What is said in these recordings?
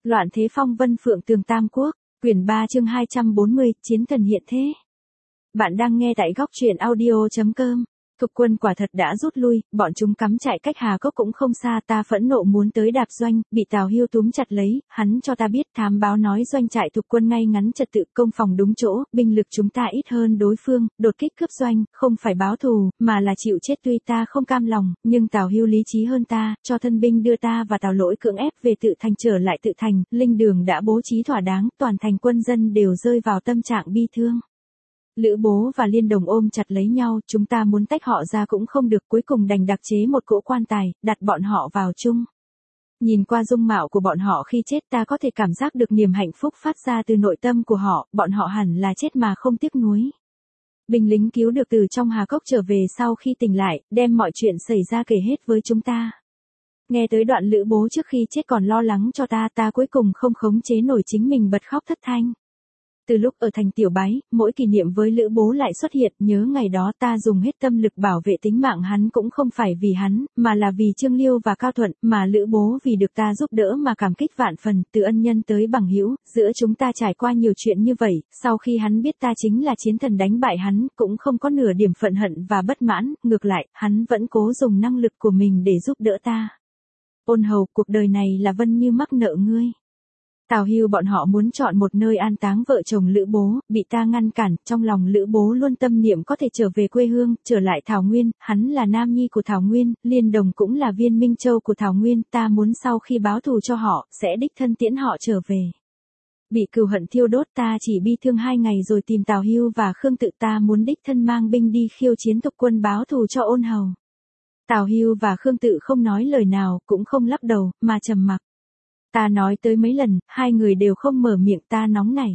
Loạn thế phong vân phượng tường Tam Quốc, quyển 3 chương 240, chiến thần hiện thế. Bạn đang nghe tại góc truyện audio.com. Thục quân quả thật đã rút lui, bọn chúng cắm trại cách Hà Cốc cũng không xa, ta phẫn nộ muốn tới đạp doanh, bị Tào Hưu túm chặt lấy, hắn cho ta biết thám báo nói doanh trại thục quân ngay ngắn trật tự công phòng đúng chỗ, binh lực chúng ta ít hơn đối phương, đột kích cướp doanh, không phải báo thù, mà là chịu chết tuy ta không cam lòng, nhưng Tào Hưu lý trí hơn ta, cho thân binh đưa ta và Tào Lỗi cưỡng ép về tự thành trở lại tự thành, linh đường đã bố trí thỏa đáng, toàn thành quân dân đều rơi vào tâm trạng bi thương. Lữ Bố và Liên Đồng ôm chặt lấy nhau, chúng ta muốn tách họ ra cũng không được, cuối cùng đành đặc chế một cỗ quan tài, đặt bọn họ vào chung. Nhìn qua dung mạo của bọn họ khi chết ta có thể cảm giác được niềm hạnh phúc phát ra từ nội tâm của họ, bọn họ hẳn là chết mà không tiếc nuối. Binh lính cứu được từ trong Hà Cốc trở về sau khi tỉnh lại, đem mọi chuyện xảy ra kể hết với chúng ta. Nghe tới đoạn Lữ Bố trước khi chết còn lo lắng cho ta cuối cùng không khống chế nổi chính mình bật khóc thất thanh. Từ lúc ở thành Tiểu Bái, mỗi kỷ niệm với Lữ Bố lại xuất hiện, nhớ ngày đó ta dùng hết tâm lực bảo vệ tính mạng hắn cũng không phải vì hắn, mà là vì Trương Liêu và Cao Thuận, mà Lữ Bố vì được ta giúp đỡ mà cảm kích vạn phần, từ ân nhân tới bằng hữu, giữa chúng ta trải qua nhiều chuyện như vậy, sau khi hắn biết ta chính là chiến thần đánh bại hắn, cũng không có nửa điểm phẫn hận và bất mãn, ngược lại, hắn vẫn cố dùng năng lực của mình để giúp đỡ ta. Ôn Hầu, cuộc đời này là Vân Như mắc nợ ngươi. Tào Hưu bọn họ muốn chọn một nơi an táng vợ chồng Lữ Bố, bị ta ngăn cản, trong lòng Lữ Bố luôn tâm niệm có thể trở về quê hương, trở lại Thảo Nguyên, hắn là nam nhi của Thảo Nguyên, Liên Đồng cũng là viên minh châu của Thảo Nguyên, ta muốn sau khi báo thù cho họ, sẽ đích thân tiễn họ trở về. Bị cừu hận thiêu đốt ta chỉ bi thương 2 ngày rồi tìm Tào Hưu và Khương Tự, ta muốn đích thân mang binh đi khiêu chiến thục quân báo thù cho Ôn Hầu. Tào Hưu và Khương Tự không nói lời nào, cũng không lắc đầu, mà trầm mặc. Ta nói tới mấy lần, hai người đều không mở miệng, ta nóng nảy.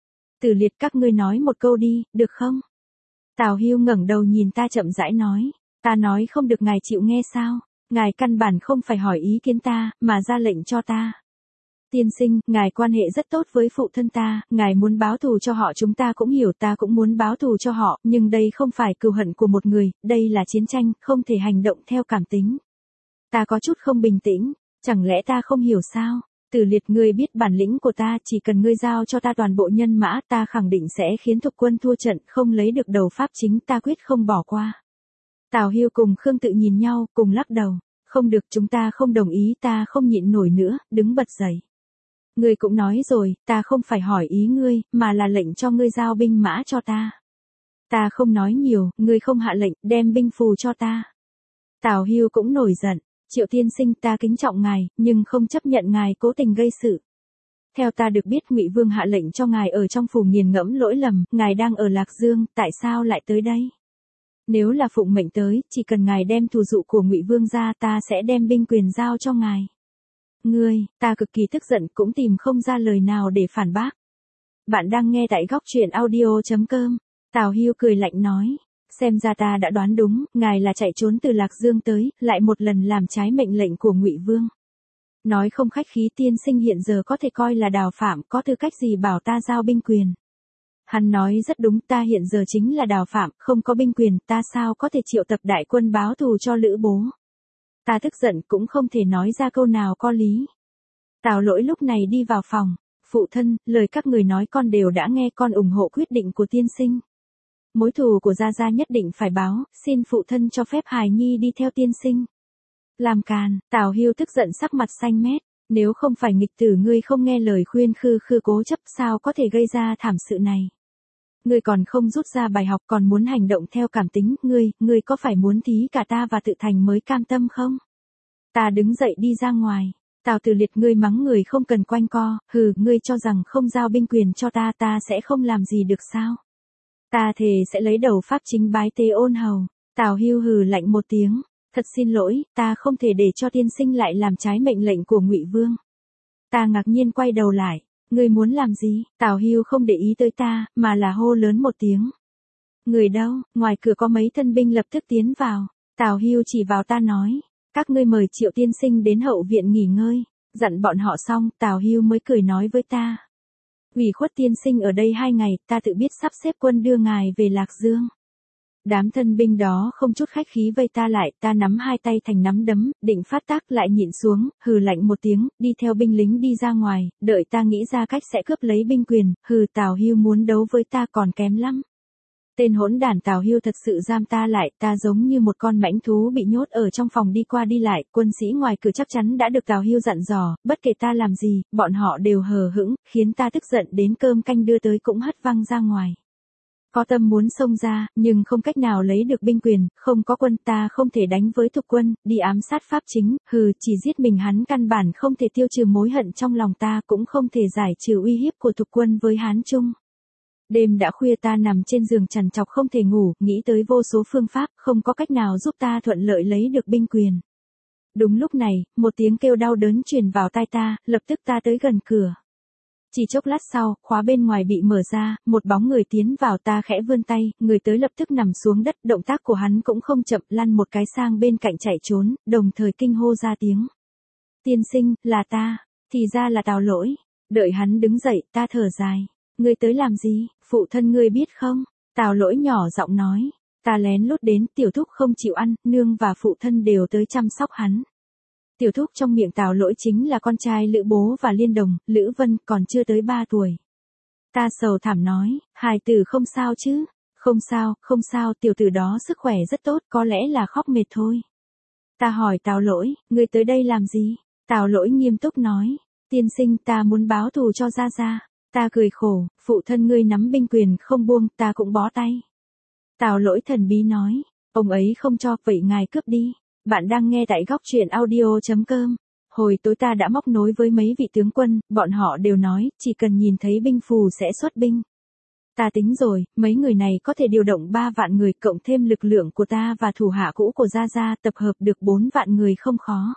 Tử Liệt, các ngươi nói một câu đi, được không? Tào Hưu ngẩng đầu nhìn ta chậm rãi nói. Ta nói không được, ngài chịu nghe sao? Ngài căn bản không phải hỏi ý kiến ta, mà ra lệnh cho ta. Tiên sinh, ngài quan hệ rất tốt với phụ thân ta, ngài muốn báo thù cho họ, chúng ta cũng hiểu, ta cũng muốn báo thù cho họ, nhưng đây không phải cừu hận của một người, đây là chiến tranh, không thể hành động theo cảm tính. Ta có chút không bình tĩnh, chẳng lẽ ta không hiểu sao? Tử Liệt, ngươi biết bản lĩnh của ta, chỉ cần ngươi giao cho ta toàn bộ nhân mã, ta khẳng định sẽ khiến thục quân thua trận, không lấy được đầu pháp chính, ta quyết không bỏ qua. Tào Hưu cùng Khương Tự nhìn nhau, cùng lắc đầu. Không được, chúng ta không đồng ý, ta không nhịn nổi nữa, đứng bật dậy. Ngươi cũng nói rồi, ta không phải hỏi ý ngươi, mà là lệnh cho ngươi giao binh mã cho ta. Ta không nói nhiều, ngươi không hạ lệnh, đem binh phù cho ta. Tào Hưu cũng nổi giận. Triệu tiên sinh, ta kính trọng ngài, nhưng không chấp nhận ngài cố tình gây sự. Theo ta được biết, Ngụy Vương hạ lệnh cho ngài ở trong phủ nghiền ngẫm lỗi lầm, ngài đang ở Lạc Dương, tại sao lại tới đây? Nếu là phụng mệnh tới, chỉ cần ngài đem thù dụ của Ngụy Vương ra, ta sẽ đem binh quyền giao cho ngài. Ngươi, ta cực kỳ tức giận, cũng tìm không ra lời nào để phản bác. Bạn đang nghe tại góc truyện audio.com. Tào Hưu cười lạnh nói. Xem ra ta đã đoán đúng, ngài là chạy trốn từ Lạc Dương tới, lại một lần làm trái mệnh lệnh của Ngụy Vương. Nói không khách khí, tiên sinh hiện giờ có thể coi là đào phạm, có tư cách gì bảo ta giao binh quyền. Hắn nói rất đúng, ta hiện giờ chính là đào phạm, không có binh quyền, ta sao có thể triệu tập đại quân báo thù cho Lữ Bố. Ta tức giận cũng không thể nói ra câu nào có lý. Tào Lỗi lúc này đi vào phòng. Phụ thân, lời các người nói con đều đã nghe, con ủng hộ quyết định của tiên sinh. Mối thù của Gia Gia nhất định phải báo, xin phụ thân cho phép hài nhi đi theo tiên sinh. Làm càn, Tào Hưu tức giận sắc mặt xanh mét, nếu không phải nghịch tử ngươi không nghe lời khuyên, khư cố chấp, sao có thể gây ra thảm sự này. Ngươi còn không rút ra bài học, còn muốn hành động theo cảm tính, ngươi có phải muốn thí cả ta và tự thành mới cam tâm không? Ta đứng dậy đi ra ngoài. Tào Tử Liệt, ngươi mắng người không cần quanh co, hừ, ngươi cho rằng không giao binh quyền cho ta, ta sẽ không làm gì được sao? Ta thề sẽ lấy đầu pháp chính bái tế Ôn Hầu. Tào Hưu hừ lạnh một tiếng. Thật xin lỗi, ta không thể để cho tiên sinh lại làm trái mệnh lệnh của Ngụy Vương. Ta ngạc nhiên quay đầu lại. Ngươi muốn làm gì? Tào Hưu không để ý tới ta, mà là hô lớn một tiếng. Người đâu? Ngoài cửa có mấy thân binh lập tức tiến vào. Tào Hưu chỉ vào ta nói. Các ngươi mời Triệu tiên sinh đến hậu viện nghỉ ngơi. Dặn bọn họ xong, Tào Hưu mới cười nói với ta. Ủy khuất tiên sinh ở đây 2 ngày, ta tự biết sắp xếp quân đưa ngài về Lạc Dương. Đám thân binh đó không chút khách khí vây ta lại, ta nắm hai tay thành nắm đấm, định phát tác lại nhịn xuống, hừ lạnh một tiếng, đi theo binh lính đi ra ngoài, đợi ta nghĩ ra cách sẽ cướp lấy binh quyền, hừ Tào Hưu muốn đấu với ta còn kém lắm. Tên hỗn đản Tào Hưu thật sự giam ta lại, ta giống như một con mãnh thú bị nhốt ở trong phòng đi qua đi lại, quân sĩ ngoài cửa chắc chắn đã được Tào Hưu dặn dò, bất kể ta làm gì, bọn họ đều hờ hững, khiến ta tức giận đến cơm canh đưa tới cũng hất văng ra ngoài. Có tâm muốn xông ra, nhưng không cách nào lấy được binh quyền, không có quân ta không thể đánh với Thục Quân, đi ám sát Pháp Chính, hừ chỉ giết mình hắn căn bản không thể tiêu trừ mối hận trong lòng ta cũng không thể giải trừ uy hiếp của Thục Quân với Hán Trung. Đêm đã khuya ta nằm trên giường trằn trọc không thể ngủ, nghĩ tới vô số phương pháp, không có cách nào giúp ta thuận lợi lấy được binh quyền. Đúng lúc này, một tiếng kêu đau đớn truyền vào tai ta, lập tức ta tới gần cửa. Chỉ chốc lát sau, khóa bên ngoài bị mở ra, một bóng người tiến vào ta khẽ vươn tay, người tới lập tức nằm xuống đất, động tác của hắn cũng không chậm, lăn một cái sang bên cạnh chạy trốn, đồng thời kinh hô ra tiếng. Tiên sinh, là ta, thì ra là Tào Lỗi. Đợi hắn đứng dậy, ta thở dài. Ngươi tới làm gì, phụ thân ngươi biết không? Tào Lỗi nhỏ giọng nói. Ta lén lút đến, tiểu thúc không chịu ăn, nương và phụ thân đều tới chăm sóc hắn. Tiểu thúc trong miệng Tào Lỗi chính là con trai Lữ Bố và Liên Đồng, Lữ Vân còn chưa tới 3 tuổi. Ta sầu thảm nói, hài tử không sao chứ? Không sao, tiểu tử đó sức khỏe rất tốt, có lẽ là khóc mệt thôi. Ta hỏi Tào Lỗi, ngươi tới đây làm gì? Tào Lỗi nghiêm túc nói, tiên sinh ta muốn báo thù cho Gia Gia. Ta cười khổ, phụ thân ngươi nắm binh quyền không buông, ta cũng bó tay. Tào Lỗi thần bí nói, ông ấy không cho, vậy ngài cướp đi. Bạn đang nghe tại góc truyện audio.com. Hồi tối ta đã móc nối với mấy vị tướng quân, bọn họ đều nói, chỉ cần nhìn thấy binh phù sẽ xuất binh. Ta tính rồi, mấy người này có thể điều động 3 vạn người cộng thêm lực lượng của ta và thủ hạ cũ của Gia Gia tập hợp được 4 vạn người không khó.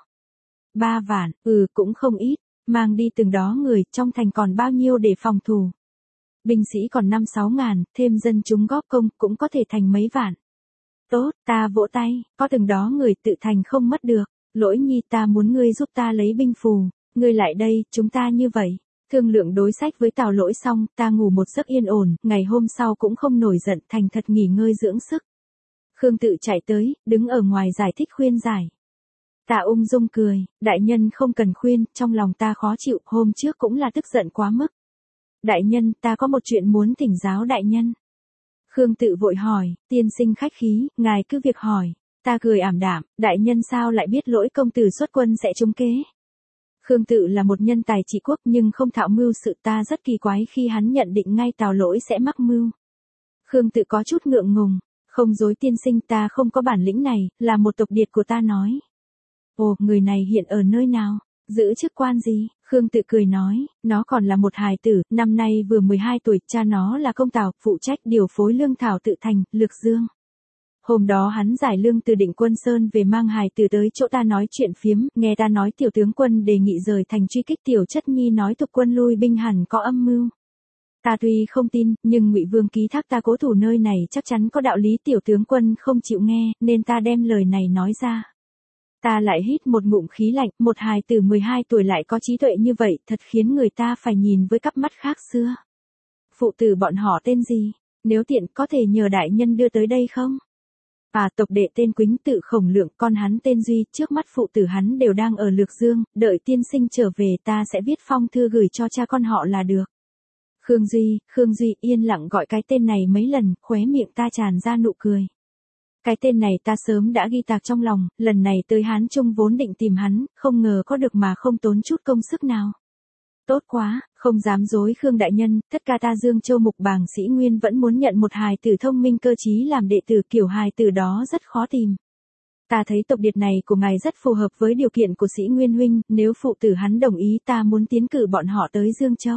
3 vạn, cũng không ít, mang đi từng đó người, trong thành còn bao nhiêu để phòng thủ. Binh sĩ còn 5-6 ngàn, thêm dân chúng góp công cũng có thể thành mấy vạn. Tốt, ta vỗ tay, có từng đó người tự thành không mất được. Lỗi nhi ta muốn ngươi giúp ta lấy binh phù, ngươi lại đây, chúng ta như vậy. Thương lượng đối sách với Tào Lỗi xong, ta ngủ một giấc yên ổn, ngày hôm sau cũng không nổi giận, thành thật nghỉ ngơi dưỡng sức. Khương Tự chạy tới, đứng ở ngoài giải thích khuyên giải. Ta ung dung cười, đại nhân không cần khuyên, trong lòng ta khó chịu, hôm trước cũng là tức giận quá mức. Đại nhân, ta có một chuyện muốn thỉnh giáo đại nhân. Khương Tự vội hỏi, tiên sinh khách khí, ngài cứ việc hỏi. Ta cười ảm đạm, đại nhân sao lại biết Lỗi công tử xuất quân sẽ trúng kế. Khương Tự là một nhân tài trị quốc nhưng không thạo mưu sự, ta rất kỳ quái khi hắn nhận định ngay Tào Lỗi sẽ mắc mưu. Khương Tự có chút ngượng ngùng, không dối tiên sinh ta không có bản lĩnh này, là một tộc điệt của ta nói. Ồ, người này hiện ở nơi nào? Giữ chức quan gì? Khương Tự cười nói, nó còn là một hài tử, năm nay vừa 12 tuổi, cha nó là công Tào, phụ trách điều phối lương thảo tự thành, Lược Dương. Hôm đó hắn giải lương từ Định Quân Sơn về mang hài tử tới chỗ ta nói chuyện phiếm, nghe ta nói tiểu tướng quân đề nghị rời thành truy kích tiểu chất nhi nói Thục quân lui binh hẳn có âm mưu. Ta tuy không tin, nhưng Ngụy Vương ký thác ta cố thủ nơi này chắc chắn có đạo lý, tiểu tướng quân không chịu nghe, nên ta đem lời này nói ra. Ta lại hít một ngụm khí lạnh, một hài tử 12 tuổi lại có trí tuệ như vậy, thật khiến người ta phải nhìn với cặp mắt khác xưa. Phụ tử bọn họ tên gì? Nếu tiện có thể nhờ đại nhân đưa tới đây không? Tộc đệ tên Quýnh Tự Khổng Lượng, con hắn tên Duy, trước mắt phụ tử hắn đều đang ở Lược Dương, đợi tiên sinh trở về ta sẽ viết phong thư gửi cho cha con họ là được. Khương Duy yên lặng gọi cái tên này mấy lần, khóe miệng ta tràn ra nụ cười. Cái tên này ta sớm đã ghi tạc trong lòng, lần này tới Hán Trung vốn định tìm hắn, không ngờ có được mà không tốn chút công sức nào. Tốt quá, không dám dối Khương đại nhân, tất cả ta Dương Châu Mục Bàng Sĩ Nguyên vẫn muốn nhận một hài tử thông minh cơ trí làm đệ tử, kiểu hài tử đó rất khó tìm. Ta thấy tộc điệt này của ngài rất phù hợp với điều kiện của Sĩ Nguyên huynh, nếu phụ tử hắn đồng ý ta muốn tiến cử bọn họ tới Dương Châu.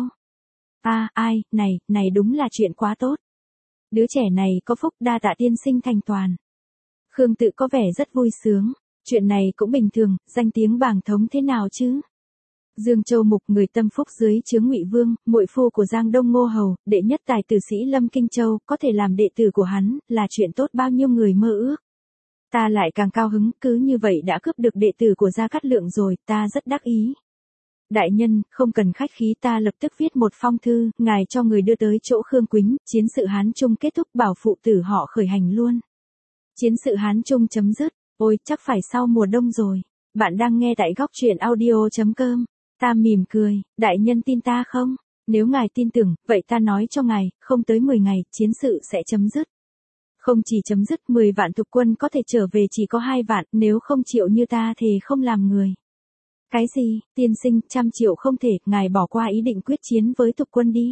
Này đúng là chuyện quá tốt. Đứa trẻ này có phúc, đa tạ tiên sinh thành toàn. Khương Tự có vẻ rất vui sướng, chuyện này cũng bình thường, danh tiếng Bàng thống thế nào chứ? Dương Châu Mục người tâm phúc dưới chướng Ngụy Vương, muội phu của Giang Đông Ngô Hầu, đệ nhất tài tử Sĩ Lâm Kinh Châu, có thể làm đệ tử của hắn, là chuyện tốt bao nhiêu người mơ ước. Ta lại càng cao hứng, cứ như vậy đã cướp được đệ tử của Gia Cát Lượng rồi, ta rất đắc ý. Đại nhân, không cần khách khí, ta lập tức viết một phong thư, ngài cho người đưa tới chỗ Khương Quýnh, chiến sự Hán Trung kết thúc, bảo phụ tử họ khởi hành luôn. Chiến sự Hán Trung chấm dứt. Ôi, chắc phải sau mùa đông rồi. Bạn đang nghe tại góc truyện audio.com. Ta mỉm cười, đại nhân tin ta không? Nếu ngài tin tưởng, vậy ta nói cho ngài, không tới 10 ngày, chiến sự sẽ chấm dứt. Không chỉ chấm dứt, 10 vạn thuộc quân có thể trở về chỉ có 2 vạn, nếu không chịu như ta thì không làm người. Cái gì, tiên sinh, 100 triệu không thể, ngài bỏ qua ý định quyết chiến với thuộc quân đi.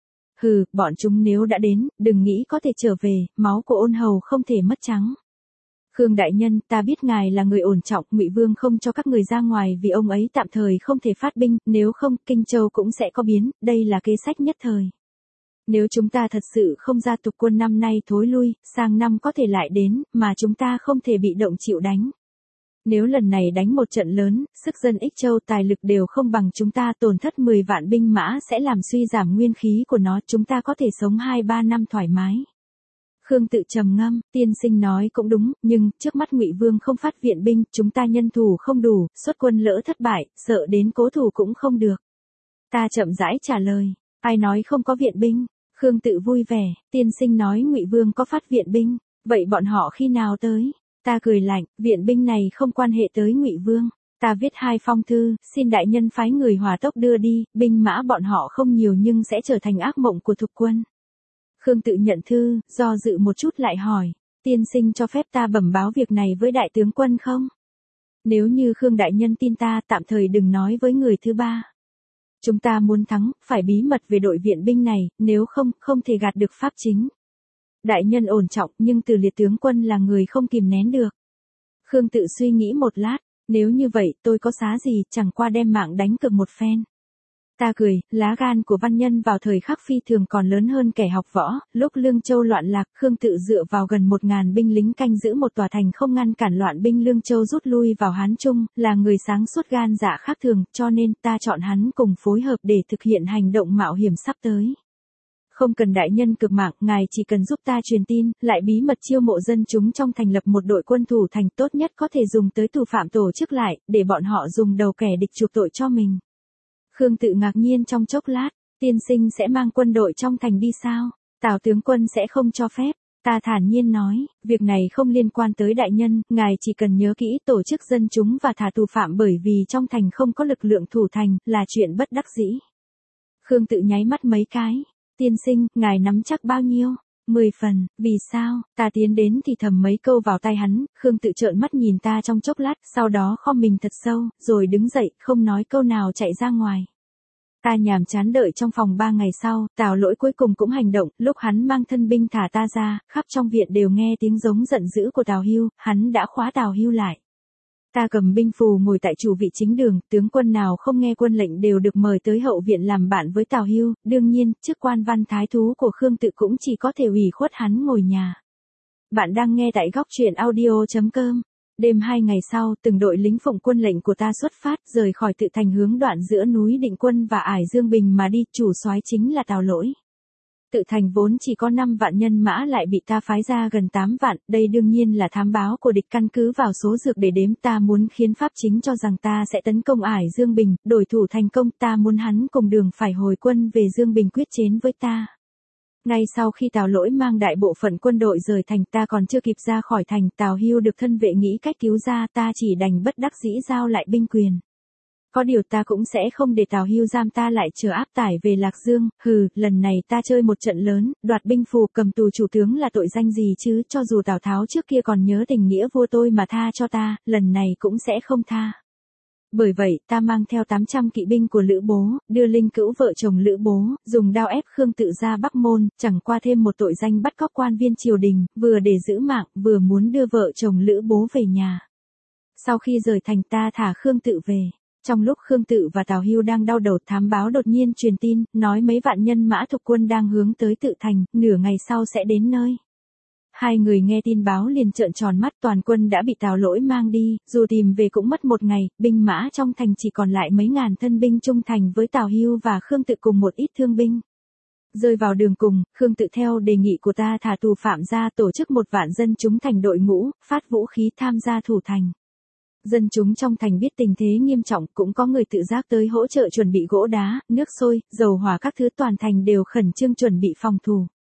Hừ, bọn chúng nếu đã đến, đừng nghĩ có thể trở về, máu của ôn hầu không thể mất trắng. Khương đại nhân, ta biết ngài là người ổn trọng, Ngụy Vương không cho các người ra ngoài vì ông ấy tạm thời không thể phát binh, nếu không, Kinh Châu cũng sẽ có biến, đây là kế sách nhất thời. Nếu chúng ta thật sự không ra tục quân năm nay thối lui, sang năm có thể lại đến, mà chúng ta không thể bị động chịu đánh. Nếu lần này đánh một trận lớn, sức dân Ích Châu tài lực đều không bằng chúng ta, tổn thất 10 vạn binh mã sẽ làm suy giảm nguyên khí của nó, chúng ta có thể sống 2-3 năm thoải mái. Khương Tự trầm ngâm, tiên sinh nói cũng đúng, nhưng trước mắt Ngụy Vương không phát viện binh, chúng ta nhân thủ không đủ, xuất quân lỡ thất bại, sợ đến cố thủ cũng không được. Ta chậm rãi trả lời, ai nói không có viện binh? Khương Tự vui vẻ, tiên sinh nói Ngụy Vương có phát viện binh, vậy bọn họ khi nào tới? Ta cười lạnh, viện binh này không quan hệ tới Ngụy Vương. Ta viết 2 phong thư, xin đại nhân phái người hỏa tốc đưa đi, binh mã bọn họ không nhiều nhưng sẽ trở thành ác mộng của thục quân. Khương Tự nhận thư, do dự một chút lại hỏi, tiên sinh cho phép ta bẩm báo việc này với đại tướng quân không? Nếu như Khương đại nhân tin ta, tạm thời đừng nói với người thứ ba. Chúng ta muốn thắng, phải bí mật về đội viện binh này, nếu không, không thể gạt được pháp chính. Đại nhân ổn trọng, nhưng Từ Liệt tướng quân là người không kìm nén được. Khương Tự suy nghĩ một lát, nếu như vậy, tôi có xá gì, chẳng qua đem mạng đánh cược một phen. Ta cười, lá gan của văn nhân vào thời khắc phi thường còn lớn hơn kẻ học võ, lúc Lương Châu loạn lạc, Khương Tự dựa vào gần 1000 binh lính canh giữ một tòa thành không ngăn cản loạn binh Lương Châu rút lui vào Hán Trung, là người sáng suốt gan dạ khác thường, cho nên ta chọn hắn cùng phối hợp để thực hiện hành động mạo hiểm sắp tới. Không cần đại nhân cực mạng, ngài chỉ cần giúp ta truyền tin, lại bí mật chiêu mộ dân chúng trong thành lập một đội quân thủ thành, tốt nhất có thể dùng tới tù phạm tổ chức lại, để bọn họ dùng đầu kẻ địch chuộc tội cho mình. Khương Tự ngạc nhiên trong chốc lát, tiên sinh sẽ mang quân đội trong thành đi sao? Tào tướng quân sẽ không cho phép. Ta thản nhiên nói, việc này không liên quan tới đại nhân, ngài chỉ cần nhớ kỹ tổ chức dân chúng và thả tù phạm, bởi vì trong thành không có lực lượng thủ thành, là chuyện bất đắc dĩ. Khương Tự nháy mắt mấy cái, tiên sinh, ngài nắm chắc bao nhiêu? 10 phần, vì sao? Ta tiến đến thì thầm mấy câu vào tai hắn, Khương Tự trợn mắt nhìn ta trong chốc lát, sau đó khom mình thật sâu, rồi đứng dậy, không nói câu nào chạy ra ngoài. Ta nhàm chán đợi trong phòng 3 ngày sau, Tào Lỗi cuối cùng cũng hành động, lúc hắn mang thân binh thả ta ra, khắp trong viện đều nghe tiếng giống giận dữ của Tào Hưu, hắn đã khóa Tào Hưu lại. Ta cầm binh phù ngồi tại chủ vị chính đường, tướng quân nào không nghe quân lệnh đều được mời tới hậu viện làm bạn với Tào Hưu, đương nhiên, chức quan văn thái thú của Khương Tự cũng chỉ có thể ủy khuất hắn ngồi nhà. Bạn đang nghe tại góc truyện audio.com. Đêm 2 ngày sau, từng đội lính phụng quân lệnh của ta xuất phát, rời khỏi Tự thành hướng đoạn giữa núi Định Quân và ải Dương Bình mà đi, chủ soái chính là Tào Lỗi. Tự thành vốn chỉ có 5 vạn nhân mã lại bị ta phái ra gần 8 vạn, đây đương nhiên là thám báo của địch, căn cứ vào số dược để đếm, ta muốn khiến pháp chính cho rằng ta sẽ tấn công ải Dương Bình, đổi thủ thành công, ta muốn hắn cùng đường phải hồi quân về Dương Bình quyết chiến với ta. Ngay sau khi Tào Lỗi mang đại bộ phận quân đội rời thành, ta còn chưa kịp ra khỏi thành, Tào Hưu được thân vệ nghĩ cách cứu ra, ta chỉ đành bất đắc dĩ giao lại binh quyền. Có điều ta cũng sẽ không để Tào Hưu giam ta lại chờ áp tải về Lạc Dương, lần này ta chơi một trận lớn, đoạt binh phù, cầm tù chủ tướng là tội danh gì chứ, cho dù Tào Tháo trước kia còn nhớ tình nghĩa vua tôi mà tha cho ta, lần này cũng sẽ không tha. Bởi vậy, ta mang theo 800 kỵ binh của Lữ Bố, đưa Linh Cữu vợ chồng Lữ Bố, dùng đao ép Khương Tự ra Bắc Môn, chẳng qua thêm một tội danh bắt cóc quan viên triều đình, vừa để giữ mạng, vừa muốn đưa vợ chồng Lữ Bố về nhà. Sau khi rời thành, ta thả Khương Tự về. Trong lúc Khương Tự và Tào Hưu đang đau đầu, thám báo đột nhiên truyền tin, nói mấy vạn nhân mã thục quân đang hướng tới Tự thành, nửa ngày sau sẽ đến nơi. Hai người nghe tin báo liền trợn tròn mắt, toàn quân đã bị Tào Lỗi mang đi, dù tìm về cũng mất 1 ngày, binh mã trong thành chỉ còn lại mấy ngàn thân binh trung thành với Tào Hưu và Khương Tự cùng một ít thương binh. Rơi vào đường cùng, Khương Tự theo đề nghị của ta thả tù phạm ra, tổ chức 1 vạn dân chúng thành đội ngũ, phát vũ khí tham gia thủ thành. Dân chúng trong thành biết tình thế nghiêm trọng, cũng có người tự giác tới hỗ trợ chuẩn bị gỗ đá, nước sôi, dầu hỏa các thứ, toàn thành đều khẩn trương chuẩn bị phòng thủ.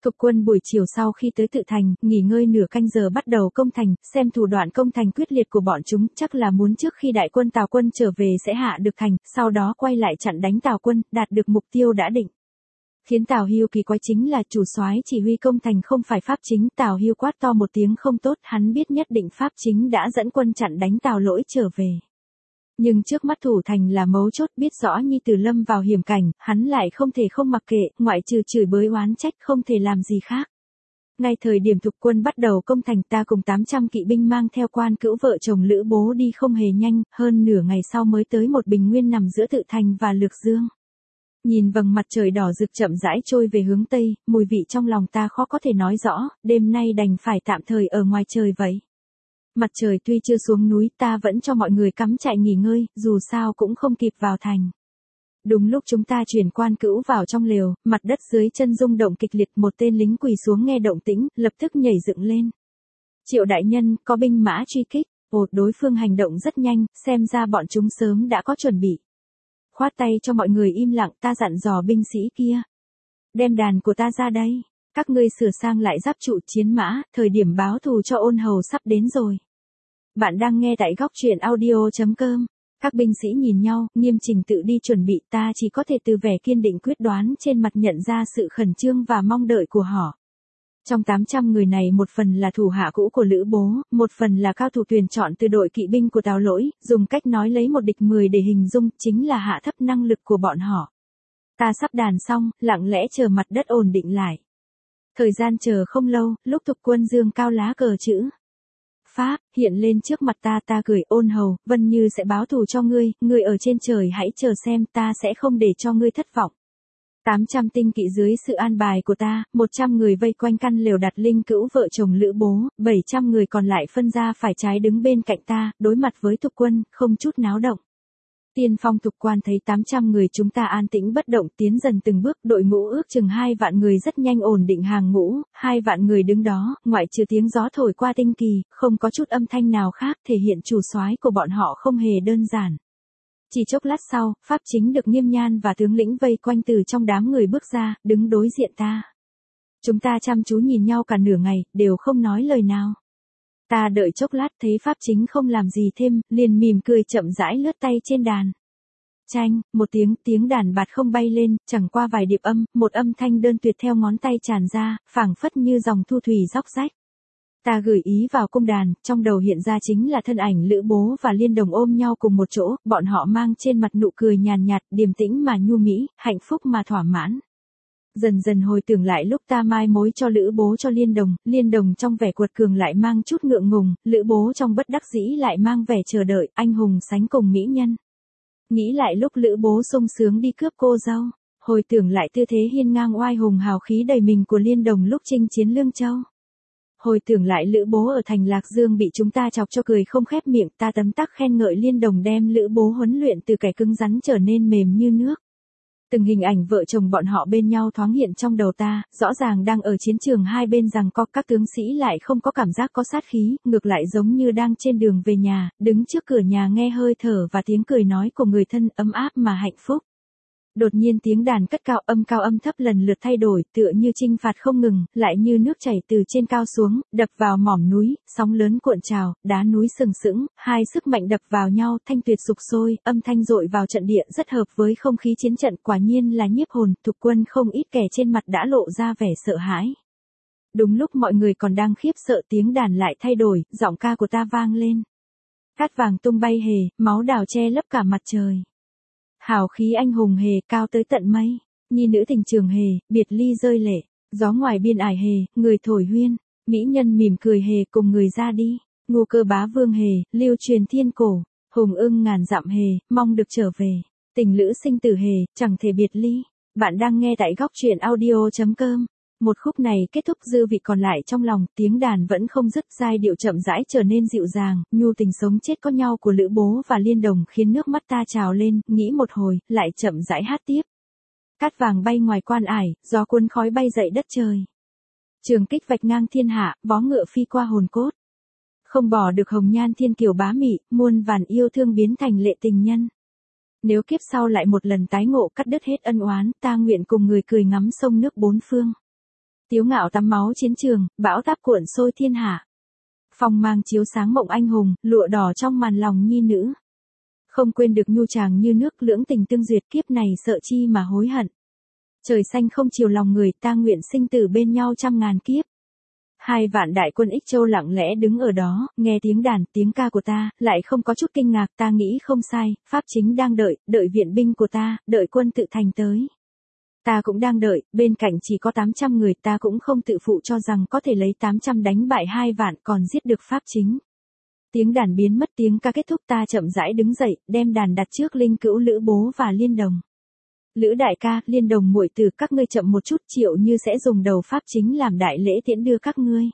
Thục quân buổi chiều sau khi tới Tự Thành, nghỉ ngơi nửa canh giờ bắt đầu công thành, xem thủ đoạn công thành quyết liệt của bọn chúng, chắc là muốn trước khi đại quân Tào quân trở về sẽ hạ được thành, sau đó quay lại chặn đánh Tào quân, đạt được mục tiêu đã định. Khiến Tào Hưu kỳ quái chính là chủ soái chỉ huy công thành không phải Pháp Chính, Tào Hưu quát to một tiếng không tốt, hắn biết nhất định Pháp Chính đã dẫn quân chặn đánh Tào Lỗi trở về. Nhưng trước mắt thủ thành là mấu chốt, biết rõ Nhi Tử lâm vào hiểm cảnh, hắn lại không thể không mặc kệ, ngoại trừ chửi bới oán trách không thể làm gì khác. Ngay thời điểm Thục quân bắt đầu công thành, ta cùng 800 kỵ binh mang theo Quan Cữu vợ chồng Lữ Bố đi không hề nhanh, hơn nửa ngày sau mới tới một bình nguyên nằm giữa Tự Thành và Lược Dương. Nhìn vầng mặt trời đỏ rực chậm rãi trôi về hướng tây, mùi vị trong lòng ta khó có thể nói rõ, đêm nay đành phải tạm thời ở ngoài trời vậy. Mặt trời tuy chưa xuống núi, ta vẫn cho mọi người cắm trại nghỉ ngơi, dù sao cũng không kịp vào thành. Đúng lúc chúng ta chuyển Quan Cữu vào trong lều, mặt đất dưới chân rung động kịch liệt, một tên lính quỳ xuống nghe động tĩnh, lập tức nhảy dựng lên. Triệu đại nhân, có binh mã truy kích, đối phương hành động rất nhanh, xem ra bọn chúng sớm đã có chuẩn bị. Khoát tay cho mọi người im lặng, ta dặn dò binh sĩ kia. Đem đàn của ta ra đây, các ngươi sửa sang lại giáp trụ chiến mã, thời điểm báo thù cho Ôn Hầu sắp đến rồi. Bạn đang nghe tại góc truyện audio.com. Các binh sĩ nhìn nhau, nghiêm chỉnh tự đi chuẩn bị, ta chỉ có thể từ vẻ kiên định quyết đoán trên mặt nhận ra sự khẩn trương và mong đợi của họ. Trong 800 người này một phần là thủ hạ cũ của Lữ Bố, một phần là cao thủ tuyển chọn từ đội kỵ binh của Tào Lỗi, dùng cách nói lấy một địch 10 để hình dung, chính là hạ thấp năng lực của bọn họ. Ta sắp đàn xong, lặng lẽ chờ mặt đất ổn định lại. Thời gian chờ không lâu, lúc Thục quân dương cao lá cờ chữ Pháp hiện lên trước mặt ta, ta cười, Ôn Hầu, Vân Như sẽ báo thù cho ngươi, ngươi ở trên trời hãy chờ xem, ta sẽ không để cho ngươi thất vọng. 800 tinh kỵ dưới sự an bài của ta, 100 người vây quanh căn lều đặt Linh Cữu vợ chồng Lữ Bố, 700 người còn lại phân ra phải trái đứng bên cạnh ta, đối mặt với Thục quân, không chút náo động. Tiên phong Thục quan thấy 800 người chúng ta an tĩnh bất động, tiến dần từng bước, đội ngũ ước chừng 2 vạn người rất nhanh ổn định hàng ngũ, 2 vạn người đứng đó, ngoại trừ tiếng gió thổi qua tinh kỳ, không có chút âm thanh nào khác, thể hiện chủ soái của bọn họ không hề đơn giản. Chỉ chốc lát sau, Pháp Chính được Nghiêm Nhan và tướng lĩnh vây quanh từ trong đám người bước ra, đứng đối diện ta. Chúng ta chăm chú nhìn nhau cả nửa ngày, đều không nói lời nào. Ta đợi chốc lát thấy Pháp Chính không làm gì thêm, liền mỉm cười chậm rãi lướt tay trên đàn. Chanh, một tiếng đàn bạt không bay lên, chẳng qua vài điệp âm, một âm thanh đơn tuyệt theo ngón tay tràn ra, phảng phất như dòng thu thủy róc rách. Ta gửi ý vào cung đàn, trong đầu hiện ra chính là thân ảnh Lữ Bố và Liên Đồng ôm nhau cùng một chỗ, bọn họ mang trên mặt nụ cười nhàn nhạt, điềm tĩnh mà nhu mỹ, hạnh phúc mà thỏa mãn. Dần dần hồi tưởng lại lúc ta mai mối cho Lữ Bố cho Liên Đồng trong vẻ cuột cường lại mang chút ngượng ngùng, Lữ Bố trong bất đắc dĩ lại mang vẻ chờ đợi, anh hùng sánh cùng mỹ nhân. Nghĩ lại lúc Lữ Bố sung sướng đi cướp cô dâu, hồi tưởng lại tư thế hiên ngang oai hùng hào khí đầy mình của Liên Đồng lúc chinh chiến Lương Châu. Hồi tưởng lại Lữ Bố ở thành Lạc Dương bị chúng ta chọc cho cười không khép miệng, ta tấm tắc khen ngợi Liên Đồng đem Lữ Bố huấn luyện từ kẻ cứng rắn trở nên mềm như nước. Từng hình ảnh vợ chồng bọn họ bên nhau thoáng hiện trong đầu ta, rõ ràng đang ở chiến trường hai bên giằng co, các tướng sĩ lại không có cảm giác có sát khí, ngược lại giống như đang trên đường về nhà, đứng trước cửa nhà nghe hơi thở và tiếng cười nói của người thân ấm áp mà hạnh phúc. Đột nhiên tiếng đàn cất cao âm thấp lần lượt thay đổi, tựa như chinh phạt không ngừng, lại như nước chảy từ trên cao xuống, đập vào mỏm núi, sóng lớn cuộn trào, đá núi sừng sững, hai sức mạnh đập vào nhau, thanh tuyệt sục sôi, âm thanh dội vào trận địa rất hợp với không khí chiến trận, quả nhiên là nhiếp hồn. Thục quân không ít kẻ trên mặt đã lộ ra vẻ sợ hãi. Đúng lúc mọi người còn đang khiếp sợ, tiếng đàn lại thay đổi, giọng ca của ta vang lên. Cát vàng tung bay hề, máu đào che lấp cả mặt trời. Hào khí anh hùng hề, cao tới tận mây, nhi nữ tình trường hề, biệt ly rơi lệ, gió ngoài biên ải hề, người thổi huyên, mỹ nhân mỉm cười hề, cùng người ra đi, ngu cơ bá vương hề, lưu truyền thiên cổ, hùng ưng ngàn dặm hề, mong được trở về, tình lữ sinh tử hề, chẳng thể biệt ly. Bạn đang nghe tại góc truyện audio.com. Một khúc này kết thúc, dư vị còn lại trong lòng, tiếng đàn vẫn không dứt, giai điệu chậm rãi trở nên dịu dàng, nhu tình sống chết có nhau của Lữ Bố và Liên Đồng khiến nước mắt ta trào lên, nghĩ một hồi, lại chậm rãi hát tiếp. Cát vàng bay ngoài quan ải, gió cuốn khói bay dậy đất trời. Trường kích vạch ngang thiên hạ, vó ngựa phi qua hồn cốt. Không bỏ được hồng nhan thiên kiều bá mị, muôn vàn yêu thương biến thành lệ tình nhân. Nếu kiếp sau lại một lần tái ngộ cắt đứt hết ân oán, ta nguyện cùng người cười ngắm sông nước bốn phương. Tiếu Ngạo tắm máu chiến trường, bão táp cuộn sôi thiên hạ. Phong mang chiếu sáng mộng anh hùng, lụa đỏ trong màn lòng nhi nữ. Không quên được nhu chàng như nước, lưỡng tình tương duyệt, kiếp này sợ chi mà hối hận. Trời xanh không chiều lòng người, ta nguyện sinh tử bên nhau trăm ngàn kiếp. 2 vạn đại quân Ích Châu lặng lẽ đứng ở đó, nghe tiếng đàn, tiếng ca của ta, lại không có chút kinh ngạc, ta nghĩ không sai, Pháp chính đang đợi viện binh của ta, đợi quân tự thành tới. Ta cũng đang đợi, bên cạnh chỉ có 800 người, ta cũng không tự phụ cho rằng có thể lấy 800 đánh bại 2 vạn còn giết được Pháp chính. Tiếng đàn biến mất, tiếng ca kết thúc, ta chậm rãi đứng dậy, đem đàn đặt trước Linh Cữu, Lữ Bố và Liên Đồng. Lữ đại ca, Liên Đồng muội tử, các ngươi chậm một chút, Triệu Như sẽ dùng đầu Pháp chính làm đại lễ tiễn đưa các ngươi.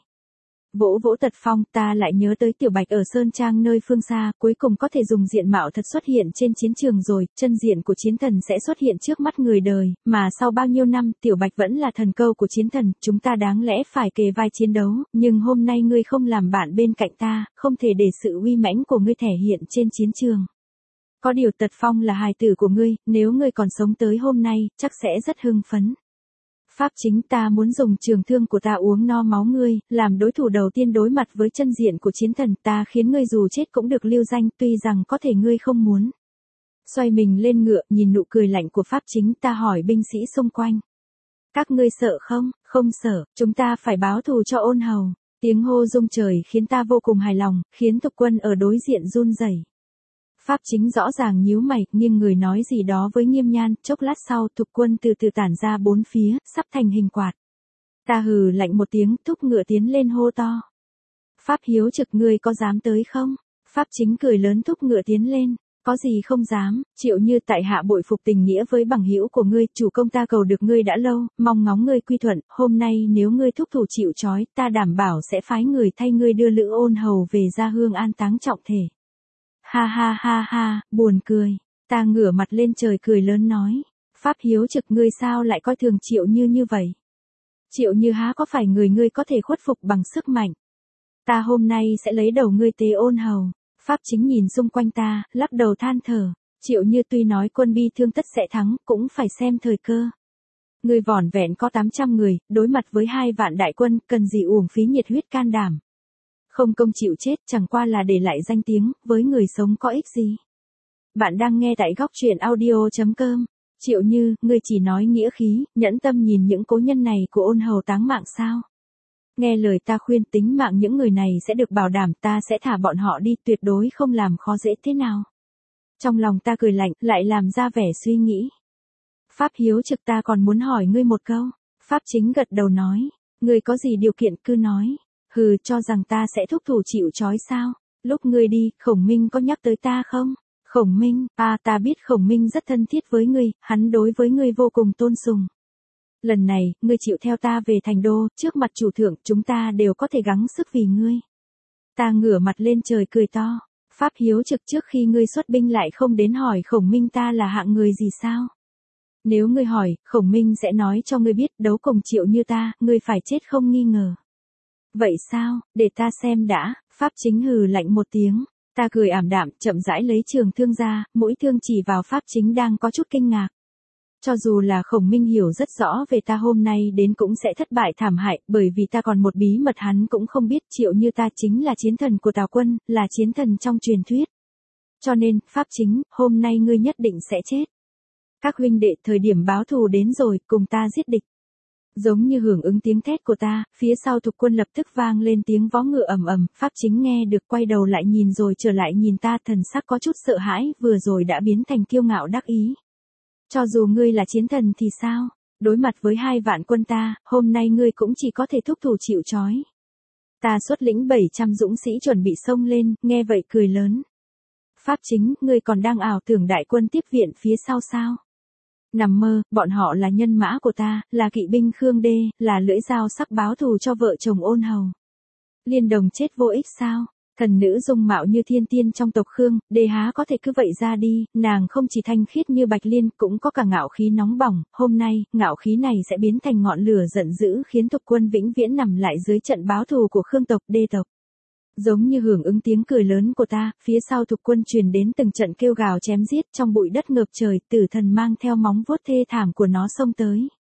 Vỗ vỗ tật phong, ta lại nhớ tới Tiểu Bạch ở Sơn Trang nơi phương xa, cuối cùng có thể dùng diện mạo thật xuất hiện trên chiến trường rồi, chân diện của chiến thần sẽ xuất hiện trước mắt người đời, mà sau bao nhiêu năm, Tiểu Bạch vẫn là thần câu của chiến thần, chúng ta đáng lẽ phải kề vai chiến đấu, nhưng hôm nay ngươi không làm bạn bên cạnh ta, không thể để sự uy mãnh của ngươi thể hiện trên chiến trường. Có điều Tật Phong là hài tử của ngươi, nếu ngươi còn sống tới hôm nay, chắc sẽ rất hưng phấn. Pháp chính, ta muốn dùng trường thương của ta uống no máu ngươi, làm đối thủ đầu tiên đối mặt với chân diện của chiến thần, ta khiến ngươi dù chết cũng được lưu danh, tuy rằng có thể ngươi không muốn. Xoay mình lên ngựa, nhìn nụ cười lạnh của Pháp chính, ta hỏi binh sĩ xung quanh. Các ngươi sợ không? Không sợ, chúng ta phải báo thù cho Ôn Hầu. Tiếng hô rung trời khiến ta vô cùng hài lòng, khiến Thục Quân ở đối diện run rẩy. Pháp chính rõ ràng nhíu mày, nghiêng người nói gì đó với Nghiêm Nhan, chốc lát sau Thục Quân từ từ tản ra bốn phía, sắp thành hình quạt. Ta hừ lạnh một tiếng, thúc ngựa tiến lên hô to. Pháp Hiếu Trực, ngươi có dám tới không? Pháp chính cười lớn, thúc ngựa tiến lên. Có gì không dám, Triệu Như, tại hạ bội phục tình nghĩa với bằng hữu của ngươi, chủ công ta cầu được ngươi đã lâu, mong ngóng ngươi quy thuận, hôm nay nếu ngươi thúc thủ chịu trói, ta đảm bảo sẽ phái người thay ngươi đưa Lữ Ôn Hầu về gia hương an táng trọng thể. Ha ha ha ha, buồn cười. Ta ngửa mặt lên trời cười lớn nói. Pháp Hiếu Trực, ngươi sao lại coi thường Triệu Như như vậy? Triệu Như há có phải người ngươi có thể khuất phục bằng sức mạnh? Ta hôm nay sẽ lấy đầu ngươi tế Ôn Hầu. Pháp chính nhìn xung quanh ta, lắc đầu than thở. Triệu Như tuy nói quân bi thương tất sẽ thắng, cũng phải xem thời cơ. Ngươi vỏn vẹn có 800 người, đối mặt với 2 vạn đại quân, cần gì uổng phí nhiệt huyết can đảm. Không công chịu chết, chẳng qua là để lại danh tiếng, với người sống có ích gì. Bạn đang nghe tại góc truyện audio.com. Triệu Như, ngươi chỉ nói nghĩa khí, nhẫn tâm nhìn những cố nhân này của Ôn Hầu táng mạng sao? Nghe lời ta khuyên, tính mạng những người này sẽ được bảo đảm, ta sẽ thả bọn họ đi, tuyệt đối không làm khó dễ thế nào. Trong lòng ta cười lạnh, lại làm ra vẻ suy nghĩ. Pháp Hiếu Trực, ta còn muốn hỏi ngươi một câu. Pháp chính gật đầu nói, ngươi có gì điều kiện cứ nói. Hừ, cho rằng ta sẽ thúc thủ chịu trói sao? Lúc ngươi đi, Khổng Minh có nhắc tới ta không? Khổng Minh, ta biết Khổng Minh rất thân thiết với ngươi, hắn đối với ngươi vô cùng tôn sùng. Lần này, ngươi chịu theo ta về thành đô, trước mặt chủ thượng, chúng ta đều có thể gắng sức vì ngươi. Ta ngửa mặt lên trời cười to. Pháp Hiếu Trực, trước khi ngươi xuất binh lại không đến hỏi Khổng Minh ta là hạng người gì sao? Nếu ngươi hỏi, Khổng Minh sẽ nói cho ngươi biết, đấu cùng Triệu Như ta, ngươi phải chết không nghi ngờ. Vậy sao, để ta xem đã. Pháp chính hừ lạnh một tiếng. Ta cười ảm đạm, chậm rãi lấy trường thương ra, mũi thương chỉ vào Pháp chính đang có chút kinh ngạc. Cho dù là Khổng Minh hiểu rất rõ về ta hôm nay đến cũng sẽ thất bại thảm hại, bởi vì ta còn một bí mật hắn cũng không biết, Triệu Như ta chính là chiến thần của Tào quân, là chiến thần trong truyền thuyết. Cho nên, Pháp chính, hôm nay ngươi nhất định sẽ chết. Các huynh đệ, thời điểm báo thù đến rồi, cùng ta giết địch. Giống như hưởng ứng tiếng thét của ta, phía sau Thục Quân lập tức vang lên tiếng vó ngựa ầm ầm, Pháp chính nghe được quay đầu lại nhìn rồi trở lại nhìn ta, thần sắc có chút sợ hãi, vừa rồi đã biến thành kiêu ngạo đắc ý. Cho dù ngươi là chiến thần thì sao? Đối mặt với 2 vạn quân ta, hôm nay ngươi cũng chỉ có thể thúc thủ chịu trói. Ta xuất lĩnh 700 dũng sĩ chuẩn bị xông lên, nghe vậy cười lớn. Pháp chính, ngươi còn đang ảo tưởng đại quân tiếp viện phía sau sao? Nằm mơ, bọn họ là nhân mã của ta, là kỵ binh Khương Đê, là lưỡi dao sắc báo thù cho vợ chồng Ôn Hầu. Liên Đồng chết vô ích sao? Thần nữ dung mạo như thiên tiên trong tộc Khương, Đê há có thể cứ vậy ra đi, nàng không chỉ thanh khiết như Bạch Liên, cũng có cả ngạo khí nóng bỏng, hôm nay, ngạo khí này sẽ biến thành ngọn lửa giận dữ khiến Thục Quân vĩnh viễn nằm lại dưới trận báo thù của Khương tộc, Đê tộc. Giống như hưởng ứng tiếng cười lớn của ta, phía sau Thục Quân truyền đến từng trận kêu gào chém giết, trong bụi đất ngập trời, tử thần mang theo móng vuốt thê thảm của nó xông tới.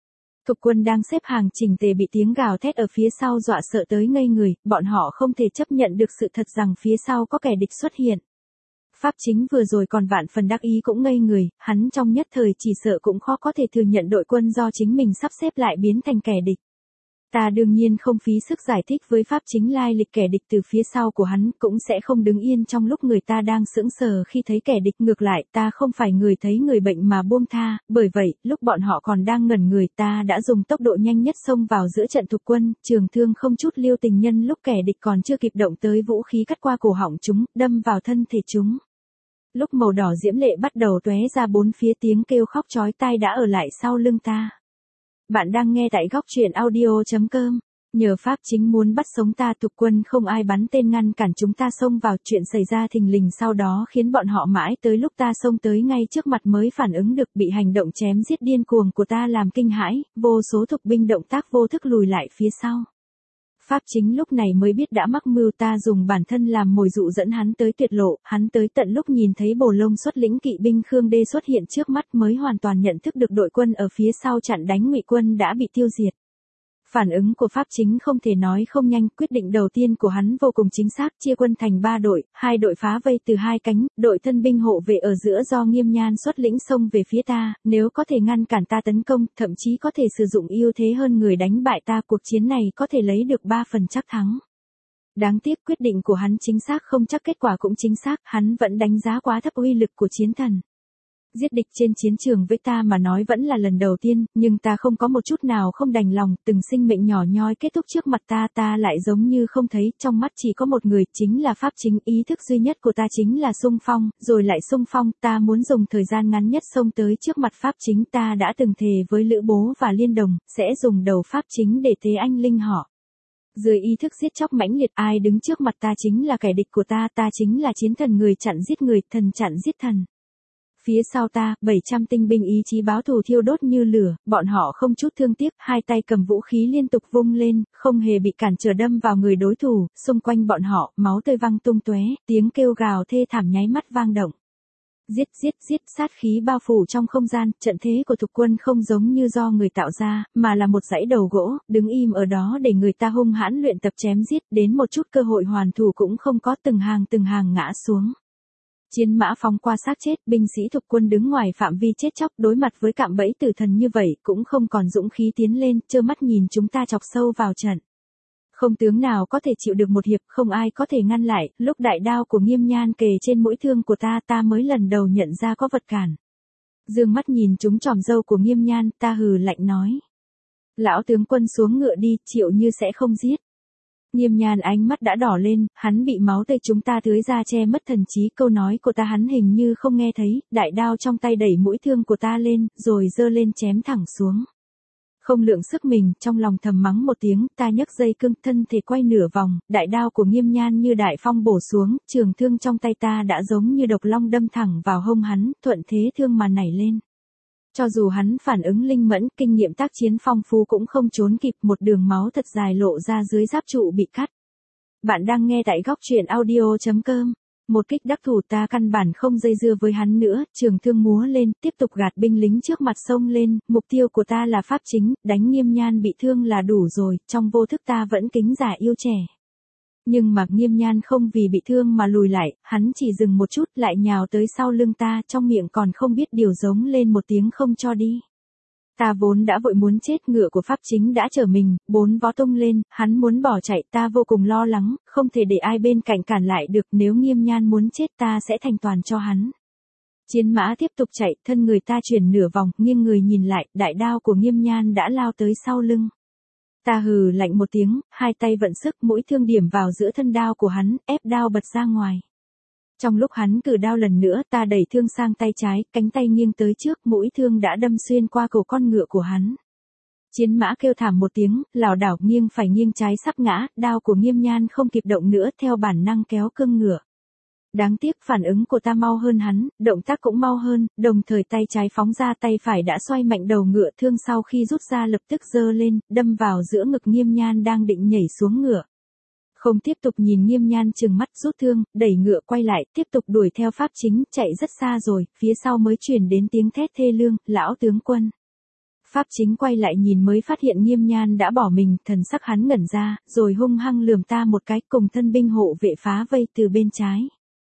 Thục quân đang xếp hàng chỉnh tề bị tiếng gào thét ở phía sau dọa sợ tới ngây người, bọn họ không thể chấp nhận được sự thật rằng phía sau có kẻ địch xuất hiện. Pháp Chính vừa rồi còn vạn phần đắc ý cũng ngây người, hắn trong nhất thời chỉ sợ cũng khó có thể thừa nhận đội quân do chính mình sắp xếp lại biến thành kẻ địch. Ta đương nhiên không phí sức giải thích với Pháp Chính lai lịch kẻ địch từ phía sau của hắn, cũng sẽ không đứng yên trong lúc người ta đang sững sờ khi thấy kẻ địch. Ngược lại, ta không phải người thấy người bệnh mà buông tha, bởi vậy, lúc bọn họ còn đang ngẩn người, ta đã dùng tốc độ nhanh nhất xông vào giữa trận thục quân, trường thương không chút lưu tình nhân lúc kẻ địch còn chưa kịp động tới vũ khí cắt qua cổ họng chúng, đâm vào thân thể chúng. Lúc màu đỏ diễm lệ bắt đầu tóe ra bốn phía, tiếng kêu khóc chói tai đã ở lại sau lưng ta. Bạn đang nghe tại góc truyện audio.com. Nhờ Pháp Chính muốn bắt sống ta, thục quân không ai bắn tên ngăn cản chúng ta xông vào. Chuyện xảy ra thình lình sau đó khiến bọn họ mãi tới lúc ta xông tới ngay trước mặt mới phản ứng được, bị hành động chém giết điên cuồng của ta làm kinh hãi, vô số thục binh động tác vô thức lùi lại phía sau. Pháp Chính lúc này mới biết đã mắc mưu, ta dùng bản thân làm mồi dụ dẫn hắn tới tuyệt lộ, hắn tới tận lúc nhìn thấy Bồ Lông xuất lĩnh kỵ binh Khương Đê xuất hiện trước mắt mới hoàn toàn nhận thức được đội quân ở phía sau chặn đánh Ngụy quân đã bị tiêu diệt. Phản ứng của Pháp Chính không thể nói không nhanh, quyết định đầu tiên của hắn vô cùng chính xác, chia quân thành 3 đội, 2 đội phá vây từ 2 cánh, đội thân binh hộ vệ ở giữa do Nghiêm Nhan xuất lĩnh xông về phía ta, nếu có thể ngăn cản ta tấn công, thậm chí có thể sử dụng ưu thế hơn người đánh bại ta, cuộc chiến này có thể lấy được 3 phần chắc thắng. Đáng tiếc quyết định của hắn chính xác không chắc kết quả cũng chính xác, hắn vẫn đánh giá quá thấp uy lực của chiến thần. Giết địch trên chiến trường với ta mà nói vẫn là lần đầu tiên, nhưng ta không có một chút nào không đành lòng, từng sinh mệnh nhỏ nhoi kết thúc trước mặt ta lại giống như không thấy, trong mắt chỉ có một người, chính là Pháp Chính. Ý thức duy nhất của ta chính là xung phong, rồi lại xung phong, ta muốn dùng thời gian ngắn nhất xông tới trước mặt Pháp Chính. Ta đã từng thề với Lữ Bố và Liên Đồng, sẽ dùng đầu Pháp Chính để tế anh linh họ. Dưới ý thức giết chóc mãnh liệt, ai đứng trước mặt ta chính là kẻ địch của ta chính là chiến thần, người chặn giết người, thần chặn giết thần. Phía sau ta, 700 tinh binh ý chí báo thù thiêu đốt như lửa, bọn họ không chút thương tiếc, hai tay cầm vũ khí liên tục vung lên, không hề bị cản trở đâm vào người đối thủ, xung quanh bọn họ, máu tươi văng tung tóe, tiếng kêu gào thê thảm nháy mắt vang động. Giết, sát khí bao phủ trong không gian, trận thế của thục quân không giống như do người tạo ra, mà là một dãy đầu gỗ, đứng im ở đó để người ta hung hãn luyện tập chém giết, đến một chút cơ hội hoàn thủ cũng không có, từng hàng ngã xuống. Chiến mã phóng qua xác chết, binh sĩ thục quân đứng ngoài phạm vi chết chóc, đối mặt với cạm bẫy tử thần như vậy, cũng không còn dũng khí tiến lên, trơ mắt nhìn chúng ta chọc sâu vào trận. Không tướng nào có thể chịu được một hiệp, không ai có thể ngăn lại, lúc đại đao của Nghiêm Nhan kề trên mũi thương của ta mới lần đầu nhận ra có vật cản. Dương mắt nhìn chúng tròm râu của Nghiêm Nhan, ta hừ lạnh nói. Lão tướng quân xuống ngựa đi, Triệu Như sẽ không giết. Nghiêm Nhan ánh mắt đã đỏ lên, hắn bị máu tươi chúng ta tưới ra che mất thần trí, câu nói của ta hắn hình như không nghe thấy, đại đao trong tay đẩy mũi thương của ta lên, rồi giơ lên chém thẳng xuống. Không lượng sức mình, trong lòng thầm mắng một tiếng, ta nhấc dây cương, thân thể quay nửa vòng, đại đao của Nghiêm Nhan như đại phong bổ xuống, trường thương trong tay ta đã giống như độc long đâm thẳng vào hông hắn, thuận thế thương mà nảy lên. Cho dù hắn phản ứng linh mẫn, kinh nghiệm tác chiến phong phú cũng không trốn kịp, một đường máu thật dài lộ ra dưới giáp trụ bị cắt. Bạn đang nghe tại góc truyện audio.com. Một kích đắc thủ, ta căn bản không dây dưa với hắn nữa, trường thương múa lên, tiếp tục gạt binh lính trước mặt xông lên, mục tiêu của ta là Pháp Chính, đánh Nghiêm Nhan bị thương là đủ rồi, trong vô thức ta vẫn kính giả yêu trẻ. Nhưng mà Nghiêm Nhan không vì bị thương mà lùi lại, hắn chỉ dừng một chút lại nhào tới sau lưng ta, trong miệng còn không biết điều giống lên một tiếng không cho đi. Ta vốn đã vội muốn chết, ngựa của Pháp Chính đã chở mình, 4 vó tung lên, hắn muốn bỏ chạy, ta vô cùng lo lắng, không thể để ai bên cạnh cản lại được, nếu Nghiêm Nhan muốn chết ta sẽ thành toàn cho hắn. Chiến mã tiếp tục chạy, thân người ta chuyển nửa vòng, nghiêng người nhìn lại, đại đao của Nghiêm Nhan đã lao tới sau lưng. Ta hừ lạnh một tiếng, hai tay vận sức, mũi thương điểm vào giữa thân đao của hắn, ép đao bật ra ngoài. Trong lúc hắn cử đao lần nữa, ta đẩy thương sang tay trái, cánh tay nghiêng tới trước, mũi thương đã đâm xuyên qua cổ con ngựa của hắn. Chiến mã kêu thảm một tiếng, lảo đảo nghiêng phải nghiêng trái sắp ngã, đao của Nghiêm Nhan không kịp động nữa, theo bản năng kéo cương ngựa. Đáng tiếc phản ứng của ta mau hơn hắn, động tác cũng mau hơn, đồng thời tay trái phóng ra, tay phải đã xoay mạnh đầu ngựa, thương sau khi rút ra lập tức giơ lên, đâm vào giữa ngực Nghiêm Nhan đang định nhảy xuống ngựa. Không tiếp tục nhìn Nghiêm Nhan trừng mắt, rút thương, đẩy ngựa quay lại, tiếp tục đuổi theo Pháp Chính, chạy rất xa rồi, phía sau mới truyền đến tiếng thét thê lương, lão tướng quân. Pháp Chính quay lại nhìn mới phát hiện Nghiêm Nhan đã bỏ mình, thần sắc hắn ngẩn ra, rồi hung hăng lườm ta một cái, cùng thân binh hộ vệ phá vây từ bên trái.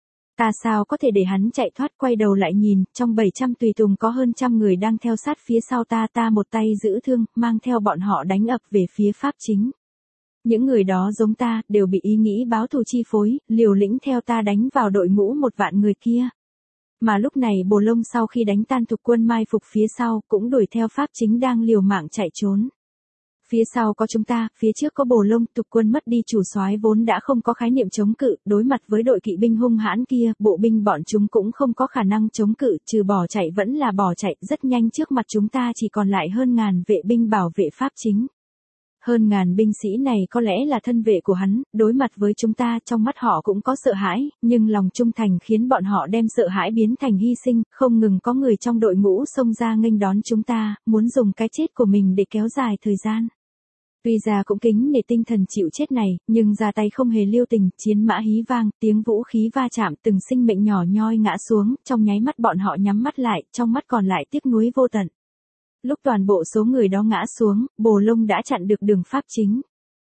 Ta sao có thể để hắn chạy thoát, quay đầu lại nhìn, trong 700 tùy tùng có hơn trăm người đang theo sát phía sau ta một tay giữ thương, mang theo bọn họ đánh ập về phía Pháp Chính. Những người đó giống ta, đều bị ý nghĩ báo thù chi phối, liều lĩnh theo ta đánh vào đội ngũ 1 vạn người kia. Mà lúc này Bồ Lông sau khi đánh tan thục quân mai phục phía sau, cũng đuổi theo Pháp Chính đang liều mạng chạy trốn. Phía sau có chúng ta, phía trước có Bồ Lông, thục quân mất đi chủ soái vốn đã không có khái niệm chống cự, đối mặt với đội kỵ binh hung hãn kia, bộ binh bọn chúng cũng không có khả năng chống cự, trừ bỏ chạy vẫn là bỏ chạy, rất nhanh trước mặt chúng ta chỉ còn lại hơn ngàn vệ binh bảo vệ Pháp Chính. Hơn ngàn binh sĩ này có lẽ là thân vệ của hắn, đối mặt với chúng ta trong mắt họ cũng có sợ hãi, nhưng lòng trung thành khiến bọn họ đem sợ hãi biến thành hy sinh, không ngừng có người trong đội ngũ xông ra nghênh đón chúng ta, muốn dùng cái chết của mình để kéo dài thời gian. Tuy ra cũng kính nể tinh thần chịu chết này, nhưng ra tay không hề lưu tình, chiến mã hí vang, tiếng vũ khí va chạm, từng sinh mệnh nhỏ nhoi ngã xuống, trong nháy mắt bọn họ nhắm mắt lại, trong mắt còn lại tiếc nuối vô tận. Lúc toàn bộ số người đó ngã xuống, Bồ Lông đã chặn được đường Pháp Chính.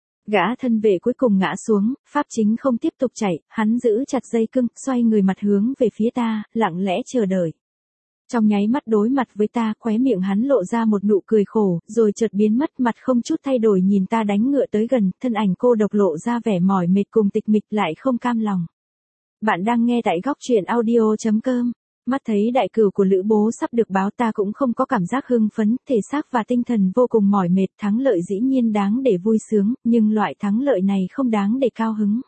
Gã thân vệ cuối cùng ngã xuống, Pháp Chính không tiếp tục chạy, hắn giữ chặt dây cương, xoay người mặt hướng về phía ta, lặng lẽ chờ đợi. Trong nháy mắt đối mặt với ta, khóe miệng hắn lộ ra một nụ cười khổ, rồi chợt biến mất, mặt không chút thay đổi nhìn ta đánh ngựa tới gần, thân ảnh cô độc lộ ra vẻ mỏi mệt cùng tịch mịch lại không cam lòng. Bạn đang nghe tại góc truyện audio.com. Mắt thấy đại cửu của Lữ Bố sắp được báo, ta cũng không có cảm giác hưng phấn, thể xác và tinh thần vô cùng mỏi mệt, thắng lợi dĩ nhiên đáng để vui sướng, nhưng loại thắng lợi này không đáng để cao hứng.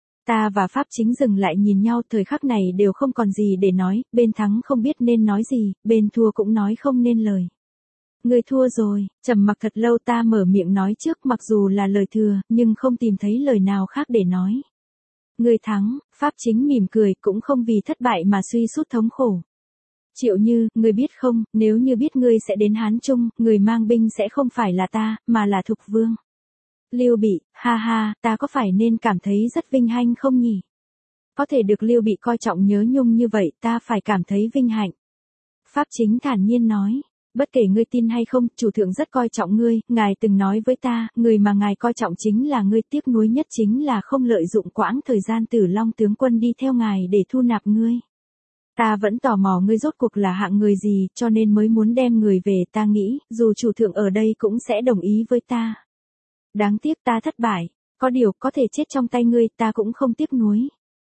Ta và Pháp Chính dừng lại nhìn nhau, thời khắc này đều không còn gì để nói, bên thắng không biết nên nói gì, bên thua cũng nói không nên lời. Người thua rồi, trầm mặc thật lâu ta mở miệng nói trước, mặc dù là lời thừa, nhưng không tìm thấy lời nào khác để nói. Người thắng, Pháp Chính mỉm cười, cũng không vì thất bại mà suy sút thống khổ. Triệu Như, ngươi biết không, nếu như biết ngươi sẽ đến Hán Trung, người mang binh sẽ không phải là ta, mà là Thục Vương. Lưu Bị, ha ha, ta có phải nên cảm thấy rất vinh hạnh không nhỉ? Có thể được Lưu Bị coi trọng nhớ nhung như vậy, ta phải cảm thấy vinh hạnh. Pháp Chính thản nhiên nói. Bất kể ngươi tin hay không, chủ thượng rất coi trọng ngươi, ngài từng nói với ta, người mà ngài coi trọng chính là ngươi, tiếc nuối nhất chính là không lợi dụng quãng thời gian Tử Long tướng quân đi theo ngài để thu nạp ngươi. Ta vẫn tò mò ngươi rốt cuộc là hạng người gì, cho nên mới muốn đem người về, ta nghĩ, dù chủ thượng ở đây cũng sẽ đồng ý với ta. Đáng tiếc ta thất bại, có điều có thể chết trong tay ngươi, ta cũng không tiếc nuối.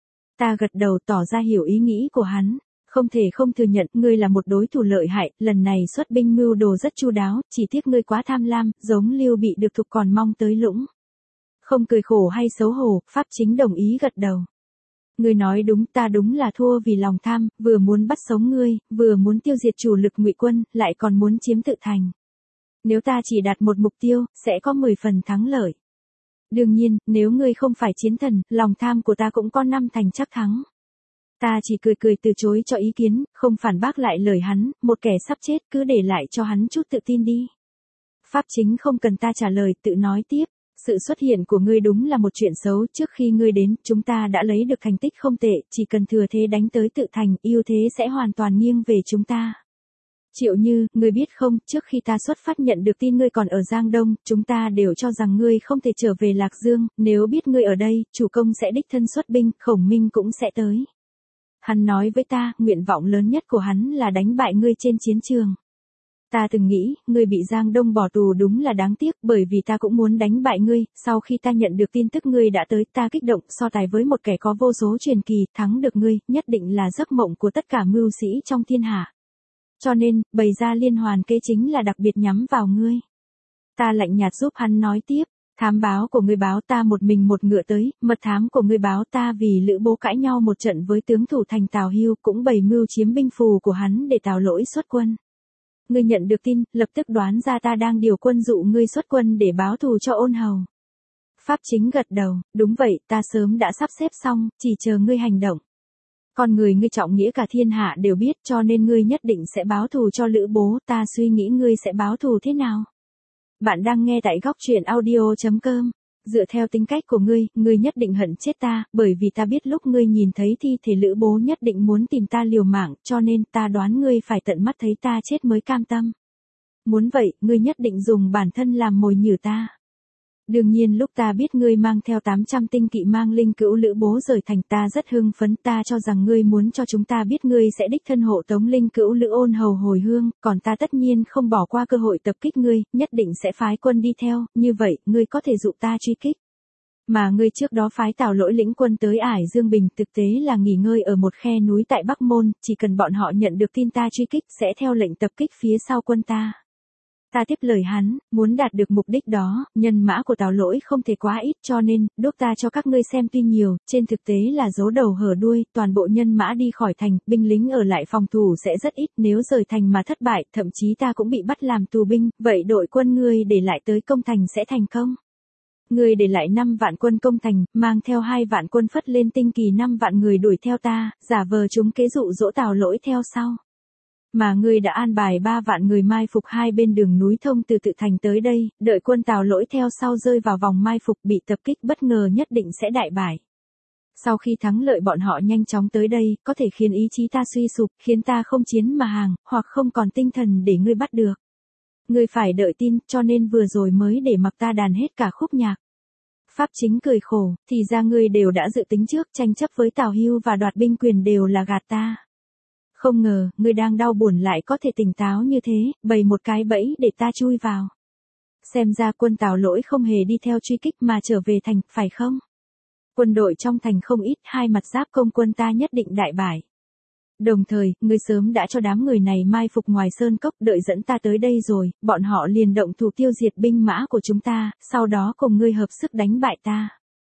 Ta gật đầu tỏ ra hiểu ý nghĩ của hắn. Không thể không thừa nhận, ngươi là một đối thủ lợi hại, lần này xuất binh mưu đồ rất chu đáo, chỉ tiếc ngươi quá tham lam, giống Lưu Bị được Thục còn mong tới lũng. Không cười khổ hay xấu hổ, Pháp Chính đồng ý gật đầu. Ngươi nói đúng, ta đúng là thua vì lòng tham, vừa muốn bắt sống ngươi, vừa muốn tiêu diệt chủ lực Ngụy quân, lại còn muốn chiếm tự thành. Nếu ta chỉ đạt một mục tiêu, sẽ có 10 phần thắng lợi. Đương nhiên, nếu ngươi không phải chiến thần, lòng tham của ta cũng có 5 thành chắc thắng. Ta chỉ cười cười từ chối cho ý kiến, không phản bác lại lời hắn, một kẻ sắp chết cứ để lại cho hắn chút tự tin đi. Pháp Chính không cần ta trả lời, tự nói tiếp, sự xuất hiện của ngươi đúng là một chuyện xấu, trước khi ngươi đến, chúng ta đã lấy được thành tích không tệ, chỉ cần thừa thế đánh tới tự thành, ưu thế sẽ hoàn toàn nghiêng về chúng ta. Triệu Như, ngươi biết không, trước khi ta xuất phát nhận được tin ngươi còn ở Giang Đông, chúng ta đều cho rằng ngươi không thể trở về Lạc Dương, nếu biết ngươi ở đây, chủ công sẽ đích thân xuất binh, Khổng Minh cũng sẽ tới. Hắn nói với ta, nguyện vọng lớn nhất của hắn là đánh bại ngươi trên chiến trường. Ta từng nghĩ, ngươi bị Giang Đông bỏ tù đúng là đáng tiếc, bởi vì ta cũng muốn đánh bại ngươi, sau khi ta nhận được tin tức ngươi đã tới, ta kích động, so tài với một kẻ có vô số truyền kỳ, thắng được ngươi, nhất định là giấc mộng của tất cả mưu sĩ trong thiên hạ. Cho nên, bày ra liên hoàn kế chính là đặc biệt nhắm vào ngươi. Ta lạnh nhạt giúp hắn nói tiếp. Thám báo của ngươi báo ta một mình một ngựa tới, mật thám của ngươi báo ta vì Lữ Bố cãi nhau một trận với tướng thủ thành Tào Hưu, cũng bày mưu chiếm binh phù của hắn để Tào Lỗi xuất quân. Ngươi nhận được tin, lập tức đoán ra ta đang điều quân dụ ngươi xuất quân để báo thù cho Ôn Hầu. Pháp Chính gật đầu, đúng vậy, ta sớm đã sắp xếp xong, chỉ chờ ngươi hành động. Con người ngươi trọng nghĩa cả thiên hạ đều biết, cho nên ngươi nhất định sẽ báo thù cho Lữ Bố, ta suy nghĩ ngươi sẽ báo thù thế nào? Bạn đang nghe tại góc truyện audio.com. Dựa theo tính cách của ngươi nhất định hận chết ta, bởi vì ta biết lúc ngươi nhìn thấy thi thể Lữ Bố nhất định muốn tìm ta liều mạng, cho nên ta đoán ngươi phải tận mắt thấy ta chết mới cam tâm. Muốn vậy, ngươi nhất định dùng bản thân làm mồi nhử ta. Đương nhiên lúc ta biết ngươi mang theo 800 tinh kỵ mang linh cữu lữ bố rời thành ta rất hưng phấn, ta cho rằng ngươi muốn cho chúng ta biết ngươi sẽ đích thân hộ tống linh cữu lữ ôn hầu hồi hương, còn ta tất nhiên không bỏ qua cơ hội tập kích ngươi, nhất định sẽ phái quân đi theo, như vậy, ngươi có thể dụ ta truy kích. Mà ngươi trước đó phái Tào Lỗi lĩnh quân tới Ải Dương Bình thực tế là nghỉ ngơi ở một khe núi tại Bắc Môn, chỉ cần bọn họ nhận được tin ta truy kích sẽ theo lệnh tập kích phía sau quân ta. Ta tiếp lời hắn, muốn đạt được mục đích đó, nhân mã của Tào Lỗi không thể quá ít cho nên, đốt ta cho các ngươi xem tuy nhiều, trên thực tế là giấu đầu hở đuôi, toàn bộ nhân mã đi khỏi thành, binh lính ở lại phòng thủ sẽ rất ít, nếu rời thành mà thất bại, thậm chí ta cũng bị bắt làm tù binh, vậy đội quân ngươi để lại tới công thành sẽ thành công. Ngươi để lại 5 vạn quân công thành, mang theo 2 vạn quân phất lên tinh kỳ 5 vạn người đuổi theo ta, giả vờ chúng kế dụ dỗ Tào Lỗi theo sau. Mà ngươi đã an bài 3 vạn người mai phục hai bên đường núi thông từ tự thành tới đây, đợi quân Tào Lỗi theo sau rơi vào vòng mai phục bị tập kích bất ngờ nhất định sẽ đại bại. Sau khi thắng lợi bọn họ nhanh chóng tới đây, có thể khiến ý chí ta suy sụp, khiến ta không chiến mà hàng, hoặc không còn tinh thần để ngươi bắt được. Ngươi phải đợi tin, cho nên vừa rồi mới để mặc ta đàn hết cả khúc nhạc. Pháp Chính cười khổ, thì ra ngươi đều đã dự tính trước, tranh chấp với Tào Hưu và đoạt binh quyền đều là gạt ta. Không ngờ, ngươi đang đau buồn lại có thể tỉnh táo như thế, bày một cái bẫy để ta chui vào. Xem ra quân Tào Lỗi không hề đi theo truy kích mà trở về thành, phải không? Quân đội trong thành không ít, hai mặt giáp công quân ta nhất định đại bại. Đồng thời, ngươi sớm đã cho đám người này mai phục ngoài sơn cốc đợi dẫn ta tới đây rồi, bọn họ liền động thủ tiêu diệt binh mã của chúng ta, sau đó cùng ngươi hợp sức đánh bại ta.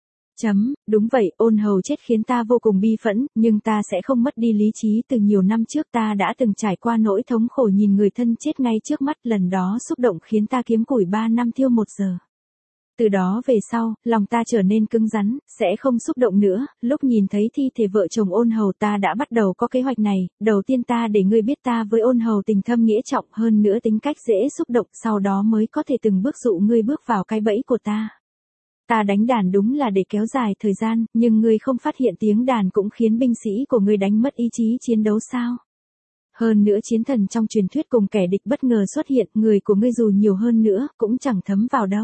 Đúng vậy, ôn hầu chết khiến ta vô cùng bi phẫn, nhưng ta sẽ không mất đi lý trí. Từ nhiều năm trước ta đã từng trải qua nỗi thống khổ nhìn người thân chết ngay trước mắt, lần đó xúc động khiến ta kiếm củi 3 năm thiêu 1 giờ. Từ đó về sau, lòng ta trở nên cứng rắn, sẽ không xúc động nữa. Lúc nhìn thấy thi thể vợ chồng ôn hầu ta đã bắt đầu có kế hoạch này, đầu tiên ta để ngươi biết ta với ôn hầu tình thâm nghĩa trọng, hơn nữa tính cách dễ xúc động, sau đó mới có thể từng bước dụ ngươi bước vào cái bẫy của ta. Ta đánh đàn đúng là để kéo dài thời gian, nhưng ngươi không phát hiện tiếng đàn cũng khiến binh sĩ của ngươi đánh mất ý chí chiến đấu sao? Hơn nữa chiến thần trong truyền thuyết cùng kẻ địch bất ngờ xuất hiện, người của ngươi dù nhiều hơn nữa, cũng chẳng thấm vào đâu.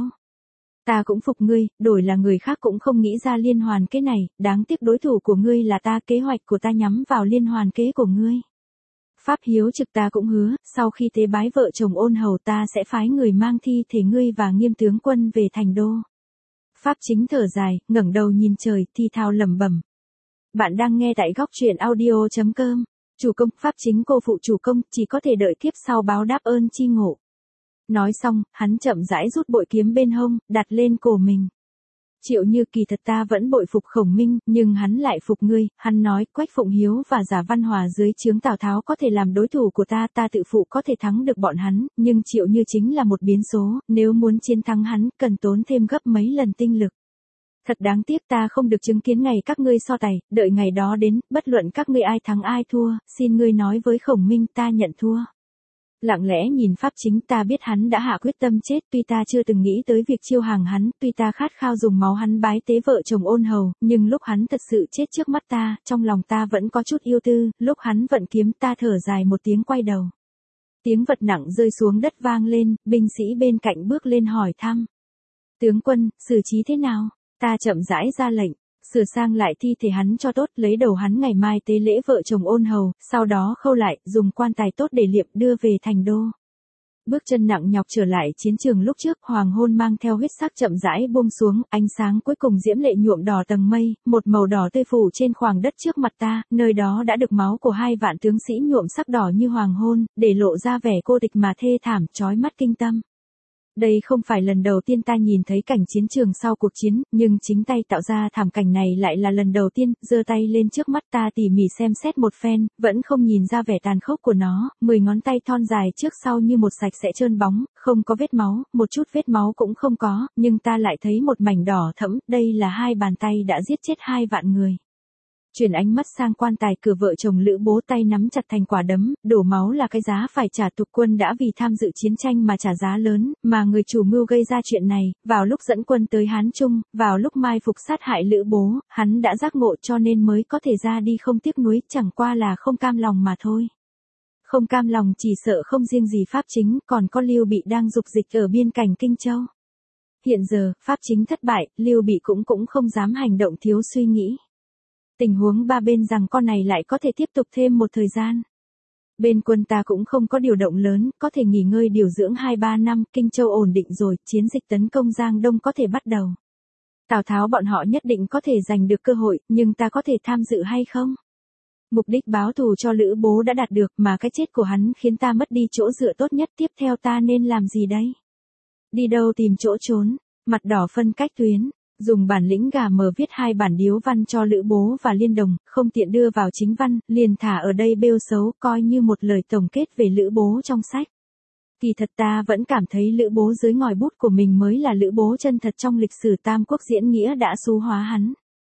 Ta cũng phục ngươi, đổi là người khác cũng không nghĩ ra liên hoàn kế này, đáng tiếc đối thủ của ngươi là ta, kế hoạch của ta nhắm vào liên hoàn kế của ngươi. Pháp hiếu trực ta cũng hứa, sau khi tế bái vợ chồng ôn hầu ta sẽ phái người mang thi thể ngươi và Nghiêm tướng quân về thành đô. Pháp Chính thở dài, ngẩng đầu nhìn trời, thi thào lẩm bẩm. Bạn đang nghe tại góc truyện audio.com. Chủ công, Pháp Chính cô phụ chủ công, chỉ có thể đợi kiếp sau báo đáp ơn chi ngộ. Nói xong, hắn chậm rãi rút bội kiếm bên hông, đặt lên cổ mình. Triệu Như kỳ thật ta vẫn bội phục Khổng Minh, nhưng hắn lại phục ngươi, hắn nói, Quách Phụng Hiếu và Giả Văn Hòa dưới trướng Tào Tháo có thể làm đối thủ của ta tự phụ có thể thắng được bọn hắn, nhưng Triệu Như chính là một biến số, nếu muốn chiến thắng hắn, cần tốn thêm gấp mấy lần tinh lực. Thật đáng tiếc ta không được chứng kiến ngày các ngươi so tài, đợi ngày đó đến, bất luận các ngươi ai thắng ai thua, xin ngươi nói với Khổng Minh ta nhận thua. Lặng lẽ nhìn Pháp Chính, ta biết hắn đã hạ quyết tâm chết, tuy ta chưa từng nghĩ tới việc chiêu hàng hắn, tuy ta khát khao dùng máu hắn bái tế vợ chồng ôn hầu, nhưng lúc hắn thật sự chết trước mắt ta, trong lòng ta vẫn có chút yêu tư, lúc hắn vận kiếm ta thở dài một tiếng quay đầu. Tiếng vật nặng rơi xuống đất vang lên, binh sĩ bên cạnh bước lên hỏi thăm. Tướng quân, xử trí thế nào? Ta chậm rãi ra lệnh. Sửa sang lại thi thể hắn cho tốt, lấy đầu hắn ngày mai tế lễ vợ chồng ôn hầu, sau đó khâu lại, dùng quan tài tốt để liệm đưa về thành đô. Bước chân nặng nhọc trở lại chiến trường lúc trước, hoàng hôn mang theo huyết sắc chậm rãi buông xuống, ánh sáng cuối cùng diễm lệ nhuộm đỏ tầng mây, một màu đỏ tươi phủ trên khoảng đất trước mặt ta, nơi đó đã được máu của 2 vạn tướng sĩ nhuộm sắc đỏ như hoàng hôn, để lộ ra vẻ cô tịch mà thê thảm, chói mắt kinh tâm. Đây không phải lần đầu tiên ta nhìn thấy cảnh chiến trường sau cuộc chiến, nhưng chính tay tạo ra thảm cảnh này lại là lần đầu tiên. Giơ tay lên trước mắt ta tỉ mỉ xem xét một phen, vẫn không nhìn ra vẻ tàn khốc của nó, 10 ngón tay thon dài trước sau như một sạch sẽ trơn bóng, không có vết máu, một chút vết máu cũng không có, nhưng ta lại thấy một mảnh đỏ thẫm, đây là 2 bàn tay đã giết chết 2 vạn người. Chuyển ánh mắt sang quan tài cửa, vợ chồng Lữ Bố tay nắm chặt thành quả đấm, đổ máu là cái giá phải trả. Tục quân đã vì tham dự chiến tranh mà trả giá lớn, mà người chủ mưu gây ra chuyện này, vào lúc dẫn quân tới Hán Trung, vào lúc mai phục sát hại Lữ Bố, hắn đã giác ngộ cho nên mới có thể ra đi không tiếc nuối, chẳng qua là không cam lòng mà thôi. Không cam lòng chỉ sợ không riêng gì Pháp chính, còn có Lưu Bị đang dục dịch ở biên cảnh Kinh Châu. Hiện giờ, Pháp chính thất bại, Lưu Bị cũng không dám hành động thiếu suy nghĩ. Tình huống ba bên rằng con này lại có thể tiếp tục thêm một thời gian. Bên quân ta cũng không có điều động lớn, có thể nghỉ ngơi điều dưỡng 2-3 năm, Kinh Châu ổn định rồi, chiến dịch tấn công Giang Đông có thể bắt đầu. Tào Tháo bọn họ nhất định có thể giành được cơ hội, nhưng ta có thể tham dự hay không? Mục đích báo thù cho Lữ Bố đã đạt được, mà cái chết của hắn khiến ta mất đi chỗ dựa tốt nhất, tiếp theo ta nên làm gì đây? Đi đâu tìm chỗ trốn? Mặt đỏ phân cách tuyến, dùng bản lĩnh gà mờ viết 2 bản điếu văn cho Lữ Bố và Liên Đồng, không tiện đưa vào chính văn, liền thả ở đây bêu xấu, coi như một lời tổng kết về Lữ Bố trong sách. Kỳ thật ta vẫn cảm thấy Lữ Bố dưới ngòi bút của mình mới là Lữ Bố chân thật, trong lịch sử Tam Quốc diễn nghĩa đã xú hóa hắn.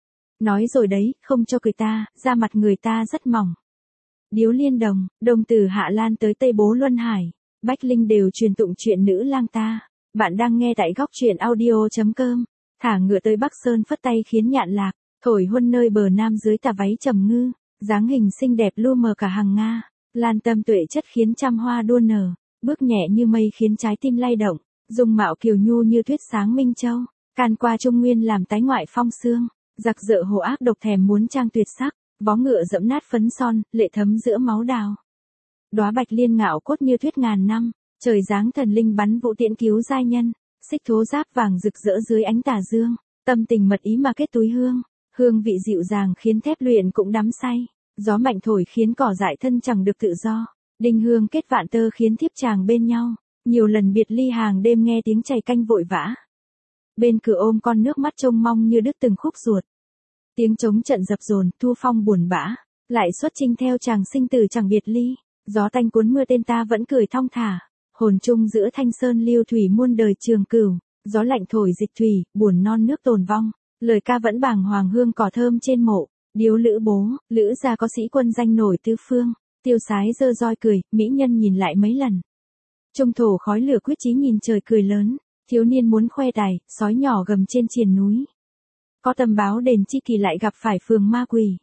Nói rồi đấy, không cho cười ta, da mặt người ta rất mỏng. Điếu Liên Đồng, Đông từ Hạ Lan tới Tây Bố Luân Hải, Bách Linh đều truyền tụng chuyện nữ lang ta. Bạn đang nghe tại góc truyện audio.com. Thả ngựa tới Bắc Sơn phất tay khiến nhạn lạc, thổi huân nơi bờ nam dưới tà váy trầm ngư, dáng hình xinh đẹp lu mờ cả hàng Nga, lan tâm tuệ chất khiến trăm hoa đua nở, bước nhẹ như mây khiến trái tim lay động, dung mạo kiều nhu như tuyết sáng minh châu, can qua Trung Nguyên làm tái ngoại phong sương, giặc dợ hồ ác độc thèm muốn trang tuyệt sắc, vó ngựa dẫm nát phấn son, lệ thấm giữa máu đào. Đóa bạch liên ngạo cốt như thuyết ngàn năm, trời giáng thần linh bắn vũ tiễn cứu giai nhân, xích thố giáp vàng rực rỡ dưới ánh tà dương, tâm tình mật ý mà kết túi hương, hương vị dịu dàng khiến thép luyện cũng đắm say, gió mạnh thổi khiến cỏ dại thân chẳng được tự do, đinh hương kết vạn tơ khiến thiếp chàng bên nhau, nhiều lần biệt ly hàng đêm nghe tiếng chày canh vội vã. Bên cửa ôm con nước mắt trông mong như đứt từng khúc ruột. Tiếng trống trận dập dồn, Thu Phong buồn bã, lại xuất chinh theo chàng sinh tử chẳng biệt ly, gió tanh cuốn mưa tên ta vẫn cười thong thả. Hồn chung giữa thanh sơn lưu thủy muôn đời trường cửu, gió lạnh thổi dịch thủy, buồn non nước tồn vong, lời ca vẫn bàng hoàng hương cỏ thơm trên mộ, điếu Lữ Bố, Lữ gia có sĩ quân danh nổi tứ phương, tiêu sái dơ roi cười, mỹ nhân nhìn lại mấy lần. Trung thổ khói lửa quyết chí nhìn trời cười lớn, thiếu niên muốn khoe tài, sói nhỏ gầm trên triền núi. Có tầm báo đền chi kỳ lại gặp phải phường ma quỷ.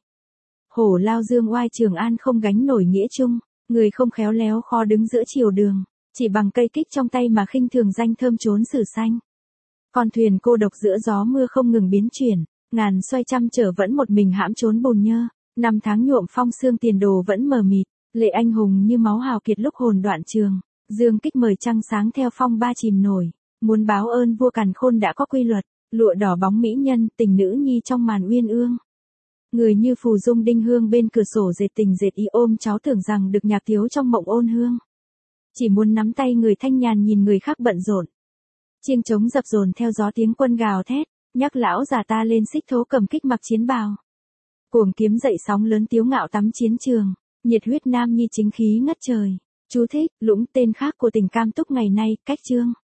Hổ lao dương oai Trường An không gánh nổi nghĩa chung, người không khéo léo khó đứng giữa chiều đường. Chỉ bằng cây kích trong tay mà khinh thường danh thơm trốn sử xanh. Con thuyền cô độc giữa gió mưa không ngừng biến chuyển, ngàn xoay trăm trở vẫn một mình hãm trốn bồn nhơ, năm tháng nhuộm phong sương tiền đồ vẫn mờ mịt, lệ anh hùng như máu hào kiệt lúc hồn đoạn trường, dương kích mời trăng sáng theo phong ba chìm nổi, muốn báo ơn vua càn khôn đã có quy luật, lụa đỏ bóng mỹ nhân, tình nữ nhi trong màn uyên ương. Người như phù dung đinh hương bên cửa sổ dệt tình dệt ý ôm cháu tưởng rằng được nhạc thiếu trong mộng ôn hương. Chỉ muốn nắm tay người thanh nhàn nhìn người khác bận rộn. Chiêng trống dập dồn theo gió tiếng quân gào thét, nhắc lão già ta lên xích thố cầm kích mặc chiến bào. Cuồng kiếm dậy sóng lớn tiếu ngạo tắm chiến trường, nhiệt huyết nam nhi chính khí ngất trời. Chú thích, Lũng tên khác của tỉnh Cam Túc ngày nay, cách chương.